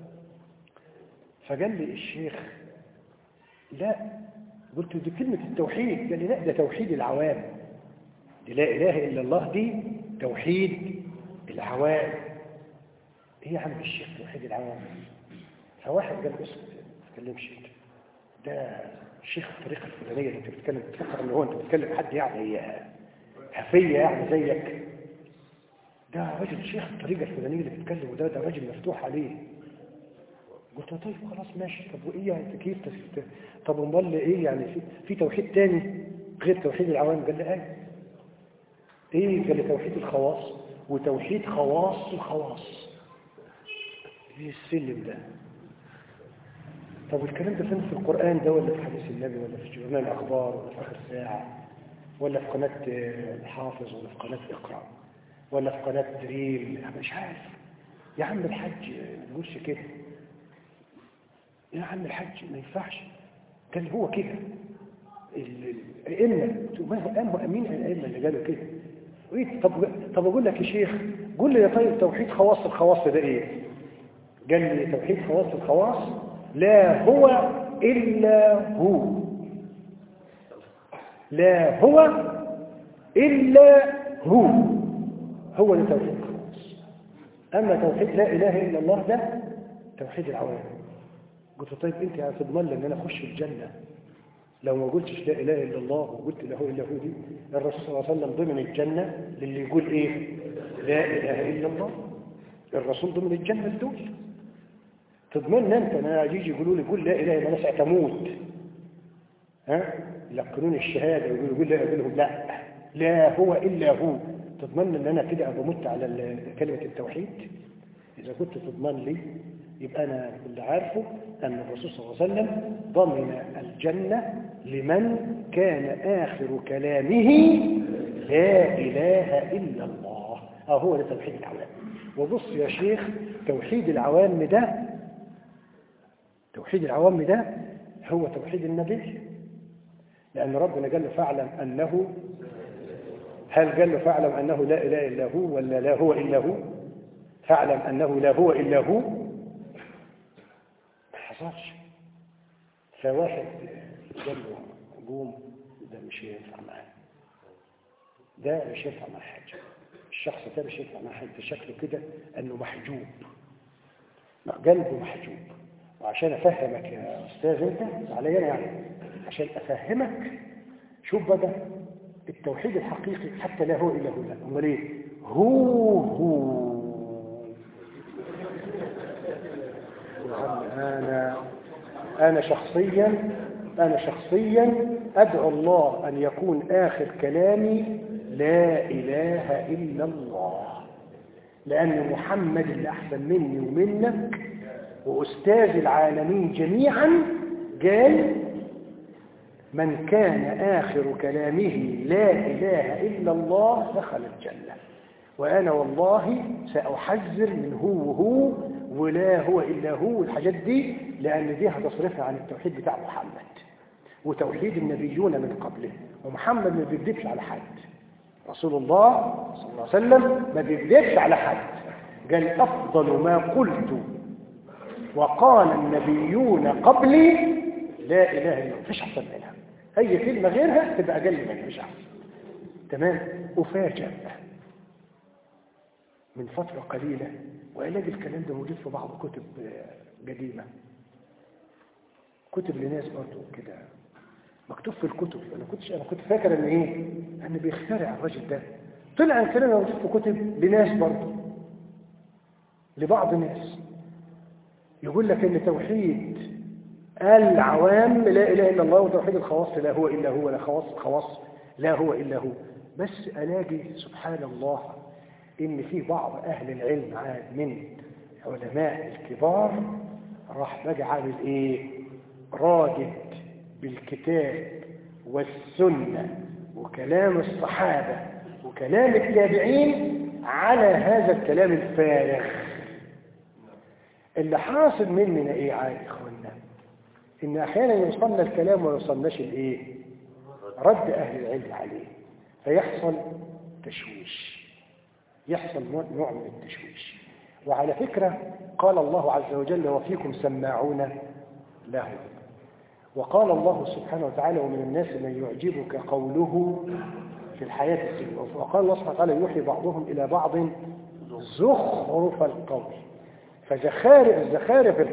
فقال لي الشيخ لا، قلت دي كلمة التوحيد، قال لي لا ده توحيد العوام، دي لا إله إلا الله دي توحيد العوام. إيه يا عم الشيخ توحيد العوام؟ فواحد قال اسكت ما تتكلمش انت، ده شيخ الطريقة الفلانية اللي انت بتتكلم، تفكر ان هو انت بتتكلم حد يعني هفية يعني زيك، ده راجل شيخ الطريقة الفلانية اللي بتتكلم، وده راجل مفتوح عليه. قلت له طيب خلاص ماشي، طب وايه يعني كيف طب امال ايه يعني في توحيد تاني غير توحيد العوام؟ قال لي ايه؟ قال لي توحيد الخواص وتوحيد خواص الخواص. ايه السلم ده؟ طب والكلام ده فين في القرآن ده، ولا في حديث النبي، ولا في جورنال الأخبار، ولا في آخر ساعة، ولا في قناة الحافظ، ولا في قناة اقرأ، ولا في قناة دريم؟ مش عارف. يا عم الحج ما تقولش كده، يا عم الحج ما ينفعش. قال هو كده الأئمة، مين الأئمة اللي قالوا كده؟ طب أقول لك يا شيخ قول لي يا طيب توحيد خواص الخواص ده إيه؟ قال لي توحيد خواص الخواص لا هو إلا هو، لا هو إلا هو، هو ده توحيد الخواص. أما توحيد لا إله إلا الله ده توحيد العوام. قلت طيب أنت هتضمن لي أن أنا أخش الجنة لو ما قلتش لا إله إلا الله وقلت له إلا هو؟ دي الرسول صلى الله عليه وسلم ضمن الجنة للي يقول إيه؟ لا إله إلا الله. الرسول ضمن الجنة لدول. تضمن أنت أنا يجي يقولوا لي قول لا إله إلا الله سأتموت، يلقنون الشهادة ويقول لا، أقول لهم لا هو إلا هو. تضمن أن أنا كده أبمت على كلمة التوحيد؟ إذا كنت تضمن لي يبقى أنا اللي عارفه أن الرسول صلى الله عليه وسلم ضمن الجنة لمن كان آخر كلامه لا إله إلا الله. هو ده توحيد العوام. وبص يا شيخ توحيد العوام ده هو توحيد النبي، لأن ربنا قال له فاعلم أنه هل قال له فاعلم أنه لا إله إلا هو ولا لا هو إلا هو؟ فاعلم أنه لا هو إلا هو ما حصلش. فواحد قال له قوم، ده مش هينفع معاه، ده مش هينفع مع حاجة، الشخص ده مش هينفع مع حاجة، شكله كده أنه محجوب، قلبه محجوب. وعشان أفهمك يا أستاذ أنت علي أنا يعني، عشان أفهمك، شوف بقى التوحيد الحقيقي حتى لا هو إلا هو، لا أمال إيه؟ هو أنا شخصيا أدعو الله أن يكون آخر كلامي لا إله إلا الله، لأن محمد اللي أحسن مني ومنك وأستاذ العالمين جميعا قال من كان آخر كلامه لا إله إلا الله دخل الجنة. وأنا والله سأحذر من هو ولا هو إلا هو الحاجات دي، لأن دي هتصرفها عن التوحيد بتاع محمد وتوحيد النبيون من قبله. ومحمد ما بيكذبش على حد، رسول الله صلى الله عليه وسلم ما بيكذبش على حد، قال أفضل ما قلت وقال النبيون قبلي لا إله إلا الله، مفيش أحسن منها، أي كلمة غيرها تبقى أقل منها مش أحسن. تمام. أفاجأ من فترة قليلة وألاقي الكلام ده موجود في بعض كتب قديمة، كتب لناس برضه كده مكتوب في الكتب. أنا كنت فاكر إن إيه؟ أن بيخترع الراجل ده، طلع الكلام موجود في كتب لناس برضه، لبعض الناس، يقول لك إن توحيد العوام لا إله إلا الله، وتوحيد الخواص لا هو إلا هو، لا خواص لا هو إلا هو. بس ألاقي سبحان الله إن في بعض أهل العلم عاد من علماء الكبار راح بقى عامل إيه؟ راجد بالكتاب والسنة وكلام الصحابة وكلام التابعين على هذا الكلام الفارغ. اللي حاصل مننا إيه عادي إخواننا؟ إن أحيانا يوصلنا الكلام وما يوصلناش الإيه؟ رد أهل العلم عليه، فيحصل تشويش، يحصل نوع من التشويش. وعلى فكرة قال الله عز وجل وفيكم سماعون له، وقال الله سبحانه وتعالى ومن الناس من يعجبك قوله في الحياة الدنيا، وقال الله سبحانه وتعالى يوحي بعضهم إلى بعض زخرف القول. فالزخارف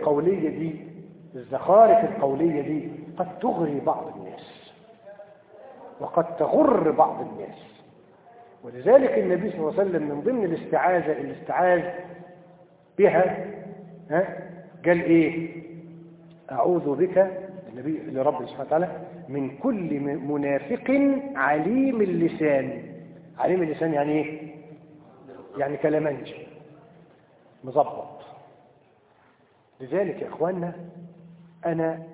القولية دي قد تغري بعض الناس وقد تغر بعض الناس. ولذلك النبي صلى الله عليه وسلم من ضمن الاستعاذ بها قال ايه؟ اعوذ بك النبي لرب سبحانه وتعالى من كل منافق عليم اللسان. عليم اللسان يعني ايه؟ يعني كلامنج مظبط. لذلك يا اخواننا انا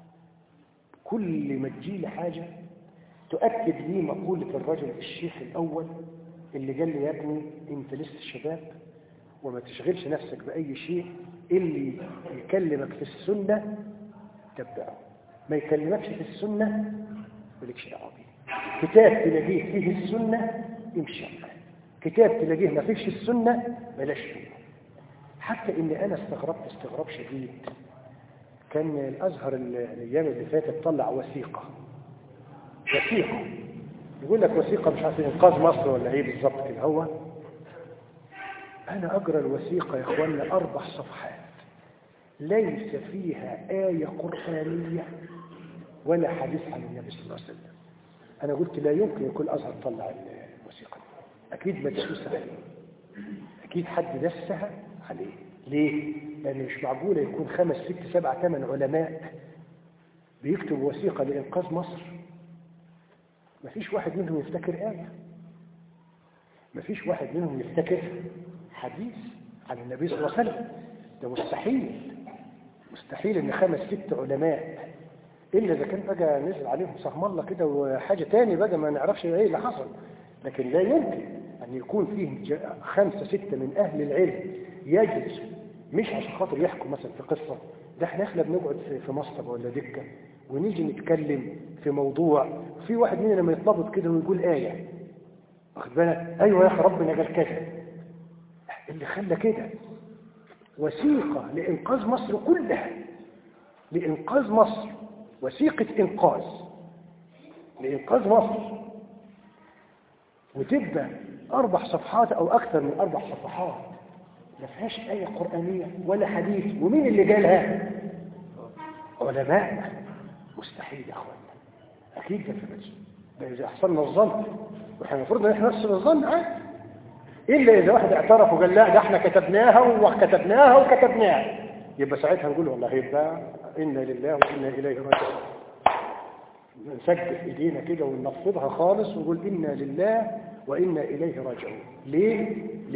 كل ما تجيلي حاجه تؤكد لي مقولة الرجل الشيخ الأول اللي قال لي يا ابني انت لسه شباب وما تشغلش نفسك بأي شيء، اللي يكلمك في السنة تبعه، ما يكلمكش في السنة مالكش دعوه بيه. كتاب تلاقيه فيه السنة امشي معاه، كتاب تلاقيه ما فيش السنة بلاش فيه. حتى ان انا استغربت استغراب شديد، كان الازهر الايام اللي فاتت طلع وثيقة يقول لك وثيقة مش عارف انقاذ مصر ولا ايه بالظبط كده. هو انا اقرا الوثيقة يا اخوانا 4 صفحات ليس فيها آية قرآنية ولا حديث عن النبي صلى الله عليه وسلم. انا قلت لا يمكن يكون الازهر طلع الوثيقة، اكيد مدسوسة عليه، اكيد حد دسها عليه. ليه؟ لان مش معقولة يكون 5 6 7 8 علماء بيكتبوا وثيقة لإنقاذ مصر ما فيش واحد منهم يفتكر آية، ما فيش واحد منهم يفتكر حديث عن النبي صلى الله عليه وسلم. ده مستحيل ان 5 6 علماء، الا اذا كان بقى نزل عليهم سهم الله كده وحاجة تاني بقى ما نعرفش ايه اللي حصل. لكن لا يمكن ان يكون فيه 5 6 من اهل العلم يجلسوا مش عشان خاطر يحكوا مثلا في قصة. ده احنا بنقعد في مصطبة ولا دكة ونيجي نتكلم في موضوع، في واحد مننا لما يتلبط كده ويقول آية واخد بالك؟ ايوه يا اخي ربنا قال كذا، اللي خلى كده وثيقة لإنقاذ مصر كلها، لإنقاذ مصر، وثيقة إنقاذ لإنقاذ مصر، وتبقى 4 صفحات أو أكثر من 4 صفحات ما فيهاش آية قرآنية ولا حديث. ومين اللي قالها؟ علماء. مستحيل يا أخوانا، أكيد ده في إذا أحسننا الظن، وإحنا المفروض إن إحنا نحسن الظن عادي، إلا إذا واحد اعترف وقال لا ده إحنا كتبناها وكتبناها وكتبناها، يبقى ساعتها نقول والله يبقى إنا لله وإنا إليه راجعون، نسجف إيدينا كده وننفضها خالص ونقول إنا لله وإنا إليه راجعون. ليه؟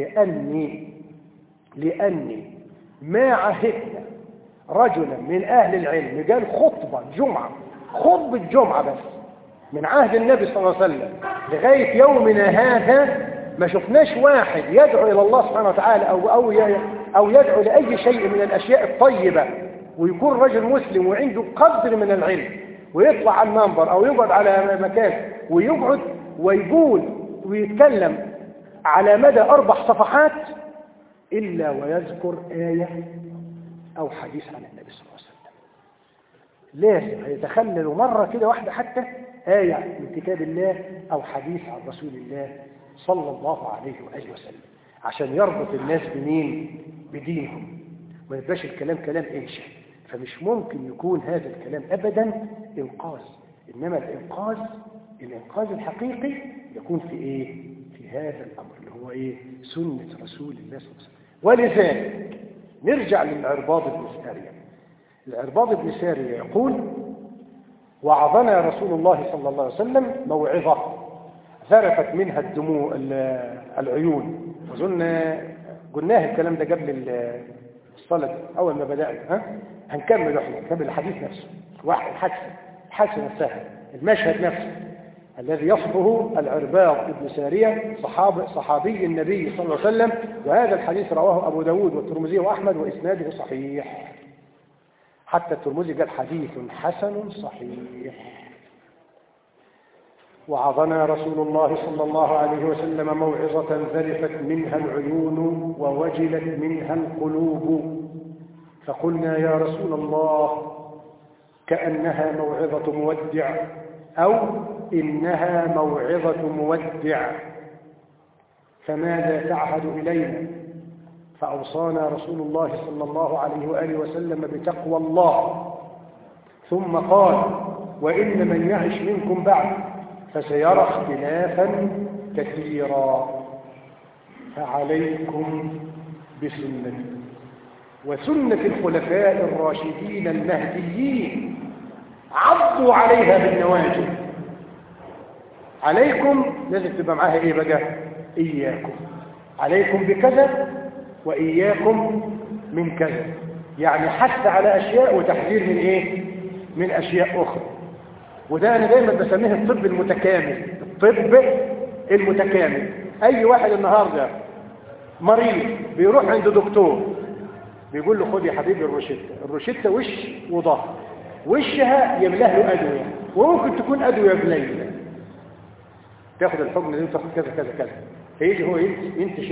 لأني ما عهدنا رجلا من أهل العلم قال خطبة جمعة بس من عهد النبي صلى الله عليه وسلم لغاية يومنا هذا ما شفناش واحد يدعو إلى الله سبحانه وتعالى أو يدعو لأي شيء من الأشياء الطيبة ويكون رجل مسلم وعنده قدر من العلم ويطلع على المنبر أو يقعد على مكان ويقعد ويقول ويتكلم على مدى 4 صفحات إلا ويذكر آية أو حديث عن النبي صلى الله عليه وسلم. لازم يتخلل مرة كده واحدة حتى آية من كتاب الله أو حديث عن رسول الله صلى الله عليه وآله وسلم، عشان يربط الناس بمين؟ بدينهم، ما يبقاش الكلام كلام إنشاء. فمش ممكن يكون هذا الكلام أبدا إنقاذ، إنما الإنقاذ الحقيقي يكون في إيه؟ في هذا الأمر اللي هو إيه؟ سنة رسول الله صلى الله عليه وسلم. ولذلك نرجع للعرباض بن سارية. العرباض بن سارية يقول: وعظنا رسول الله صلى الله عليه وسلم موعظة ذرفت منها الدموع العيون. أظن قلناه الكلام ده قبل الصلاة أول ما بدأنا، هنكمل الحديث نفسه، الحادثة نفسها، المشهد نفسه الذي يصفه العرباض بن سارية صحابي النبي صلى الله عليه وسلم. وهذا الحديث رواه أبو داود والترمذي وأحمد وإسناده صحيح، حتى الترمذي قال حديث حسن صحيح. وعظنا رسول الله صلى الله عليه وسلم موعظة ذرفت منها العيون ووجلت منها القلوب، فقلنا يا رسول الله كأنها موعظة مودع أو إنها موعظة مودع، فماذا تعهد إلينا؟ فأوصانا رسول الله صلى الله عليه وآله وسلم بتقوى الله، ثم قال: وإن من يعش منكم بعد فسيرى اختلافا كثيرا، فعليكم بسنتي وسنة الخلفاء الراشدين المهديين، عضوا عليها بالنواجذ. عليكم لازم تبقى معاها ايه بقى؟ إياكم، عليكم بكذا وإياكم من كذا، يعني حث على أشياء وتحذير من ايه؟ من أشياء أخرى. وده أنا دايما بسميه الطب المتكامل. الطب المتكامل، أي واحد النهاردة مريض بيروح عند دكتور بيقول له: خد يا حبيبي الروشتة وش وظهر، وشها يملاه له أدوية، وممكن تكون أدوية قليلة، تاخد الحكم دي وتاخد كذا كذا كذا. فيجي هو ينتش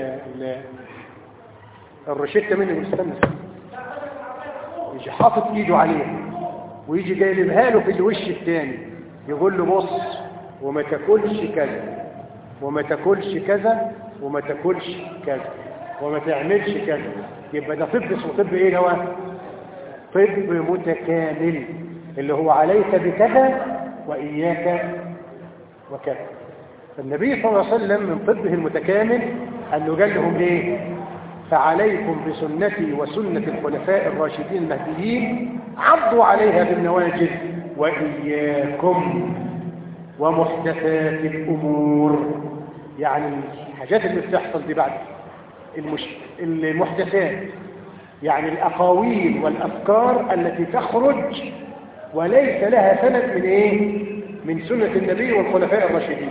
الروشتة منه ويستنى، يجي حاطط ايده عليها ويجي جايبها له في الوش الثاني، يقول له: بص وما تاكلش كذا وما تاكلش كذا وما تاكلش كذا وما تعملش كذا. يبقى ده طب اسمه طب ايه هو؟ طب متكامل، اللي هو عليك بكذا وإياك وكذا. فالنبي صلى الله عليه وسلم من طبه المتكامل أنه قال لهم ايه؟ فعليكم بسنتي وسنة الخلفاء الراشدين المهديين، عضوا عليها بالنواجذ، وإياكم ومحدثات الأمور. يعني الحاجات اللي بتحصل دي بعد المحدثات، يعني الأقاويل والأفكار التي تخرج وليس لها سند من ايه؟ من سنة النبي والخلفاء الراشدين.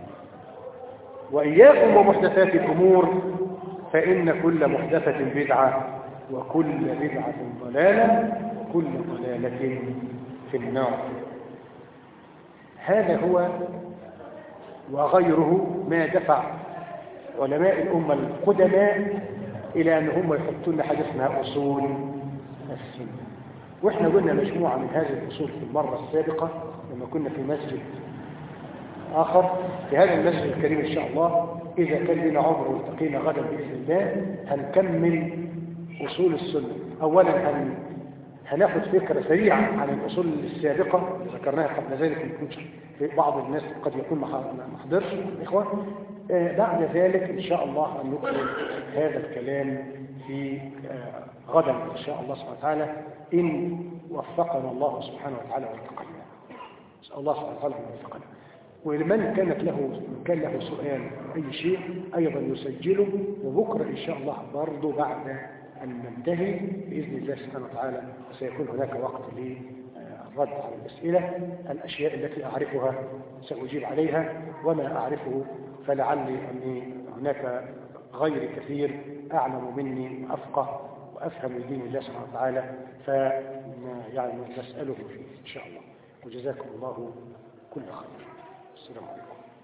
وإياكم ومحدثات الأمور، فإن كل محدثة بدعة وكل بدعة ضلالة وكل ضلالة في النار. هذا هو وغيره ما دفع علماء الأمة القدماء إلى أن هم يحطون لنا حاجة اسمها أصول السنة. وإحنا قلنا مجموعة من هذه الأصول في المرة السابقة لما كنا في مسجد آخر. في هذا المسجد الكريم إن شاء الله إذا كان لنا عمر والتقينا غدا بإذن الله هنكمل أصول السنة. أولا هناخد فكرة سريعة عن الأصول السابقة اللي ذكرناها قبل ذلك، يكون في بعض الناس قد يكون ما حضرش الإخوة. بعد ذلك إن شاء الله هنكمل هذا الكلام في غدا إن شاء الله سبحانه وتعالى إن وفقنا الله سبحانه وتعالى واتقنا. نسأل الله سبحانه وتعالى أن يوفقنا. ولمن كان له سؤال أي شيء أيضا يسجله، وبكرة إن شاء الله برضو بعد أن ننتهي بإذن الله سبحانه وتعالى سيكون هناك وقت للرد على الأسئلة. الأشياء التي أعرفها سأجيب عليها، وما أعرفه فلعلي أن هناك غير كثير أعلم مني وأفقه وأفهم لدين الله سبحانه وتعالى، يعني نسأله فيه إن شاء الله. وجزاكم الله كل خير. السلام عليكم.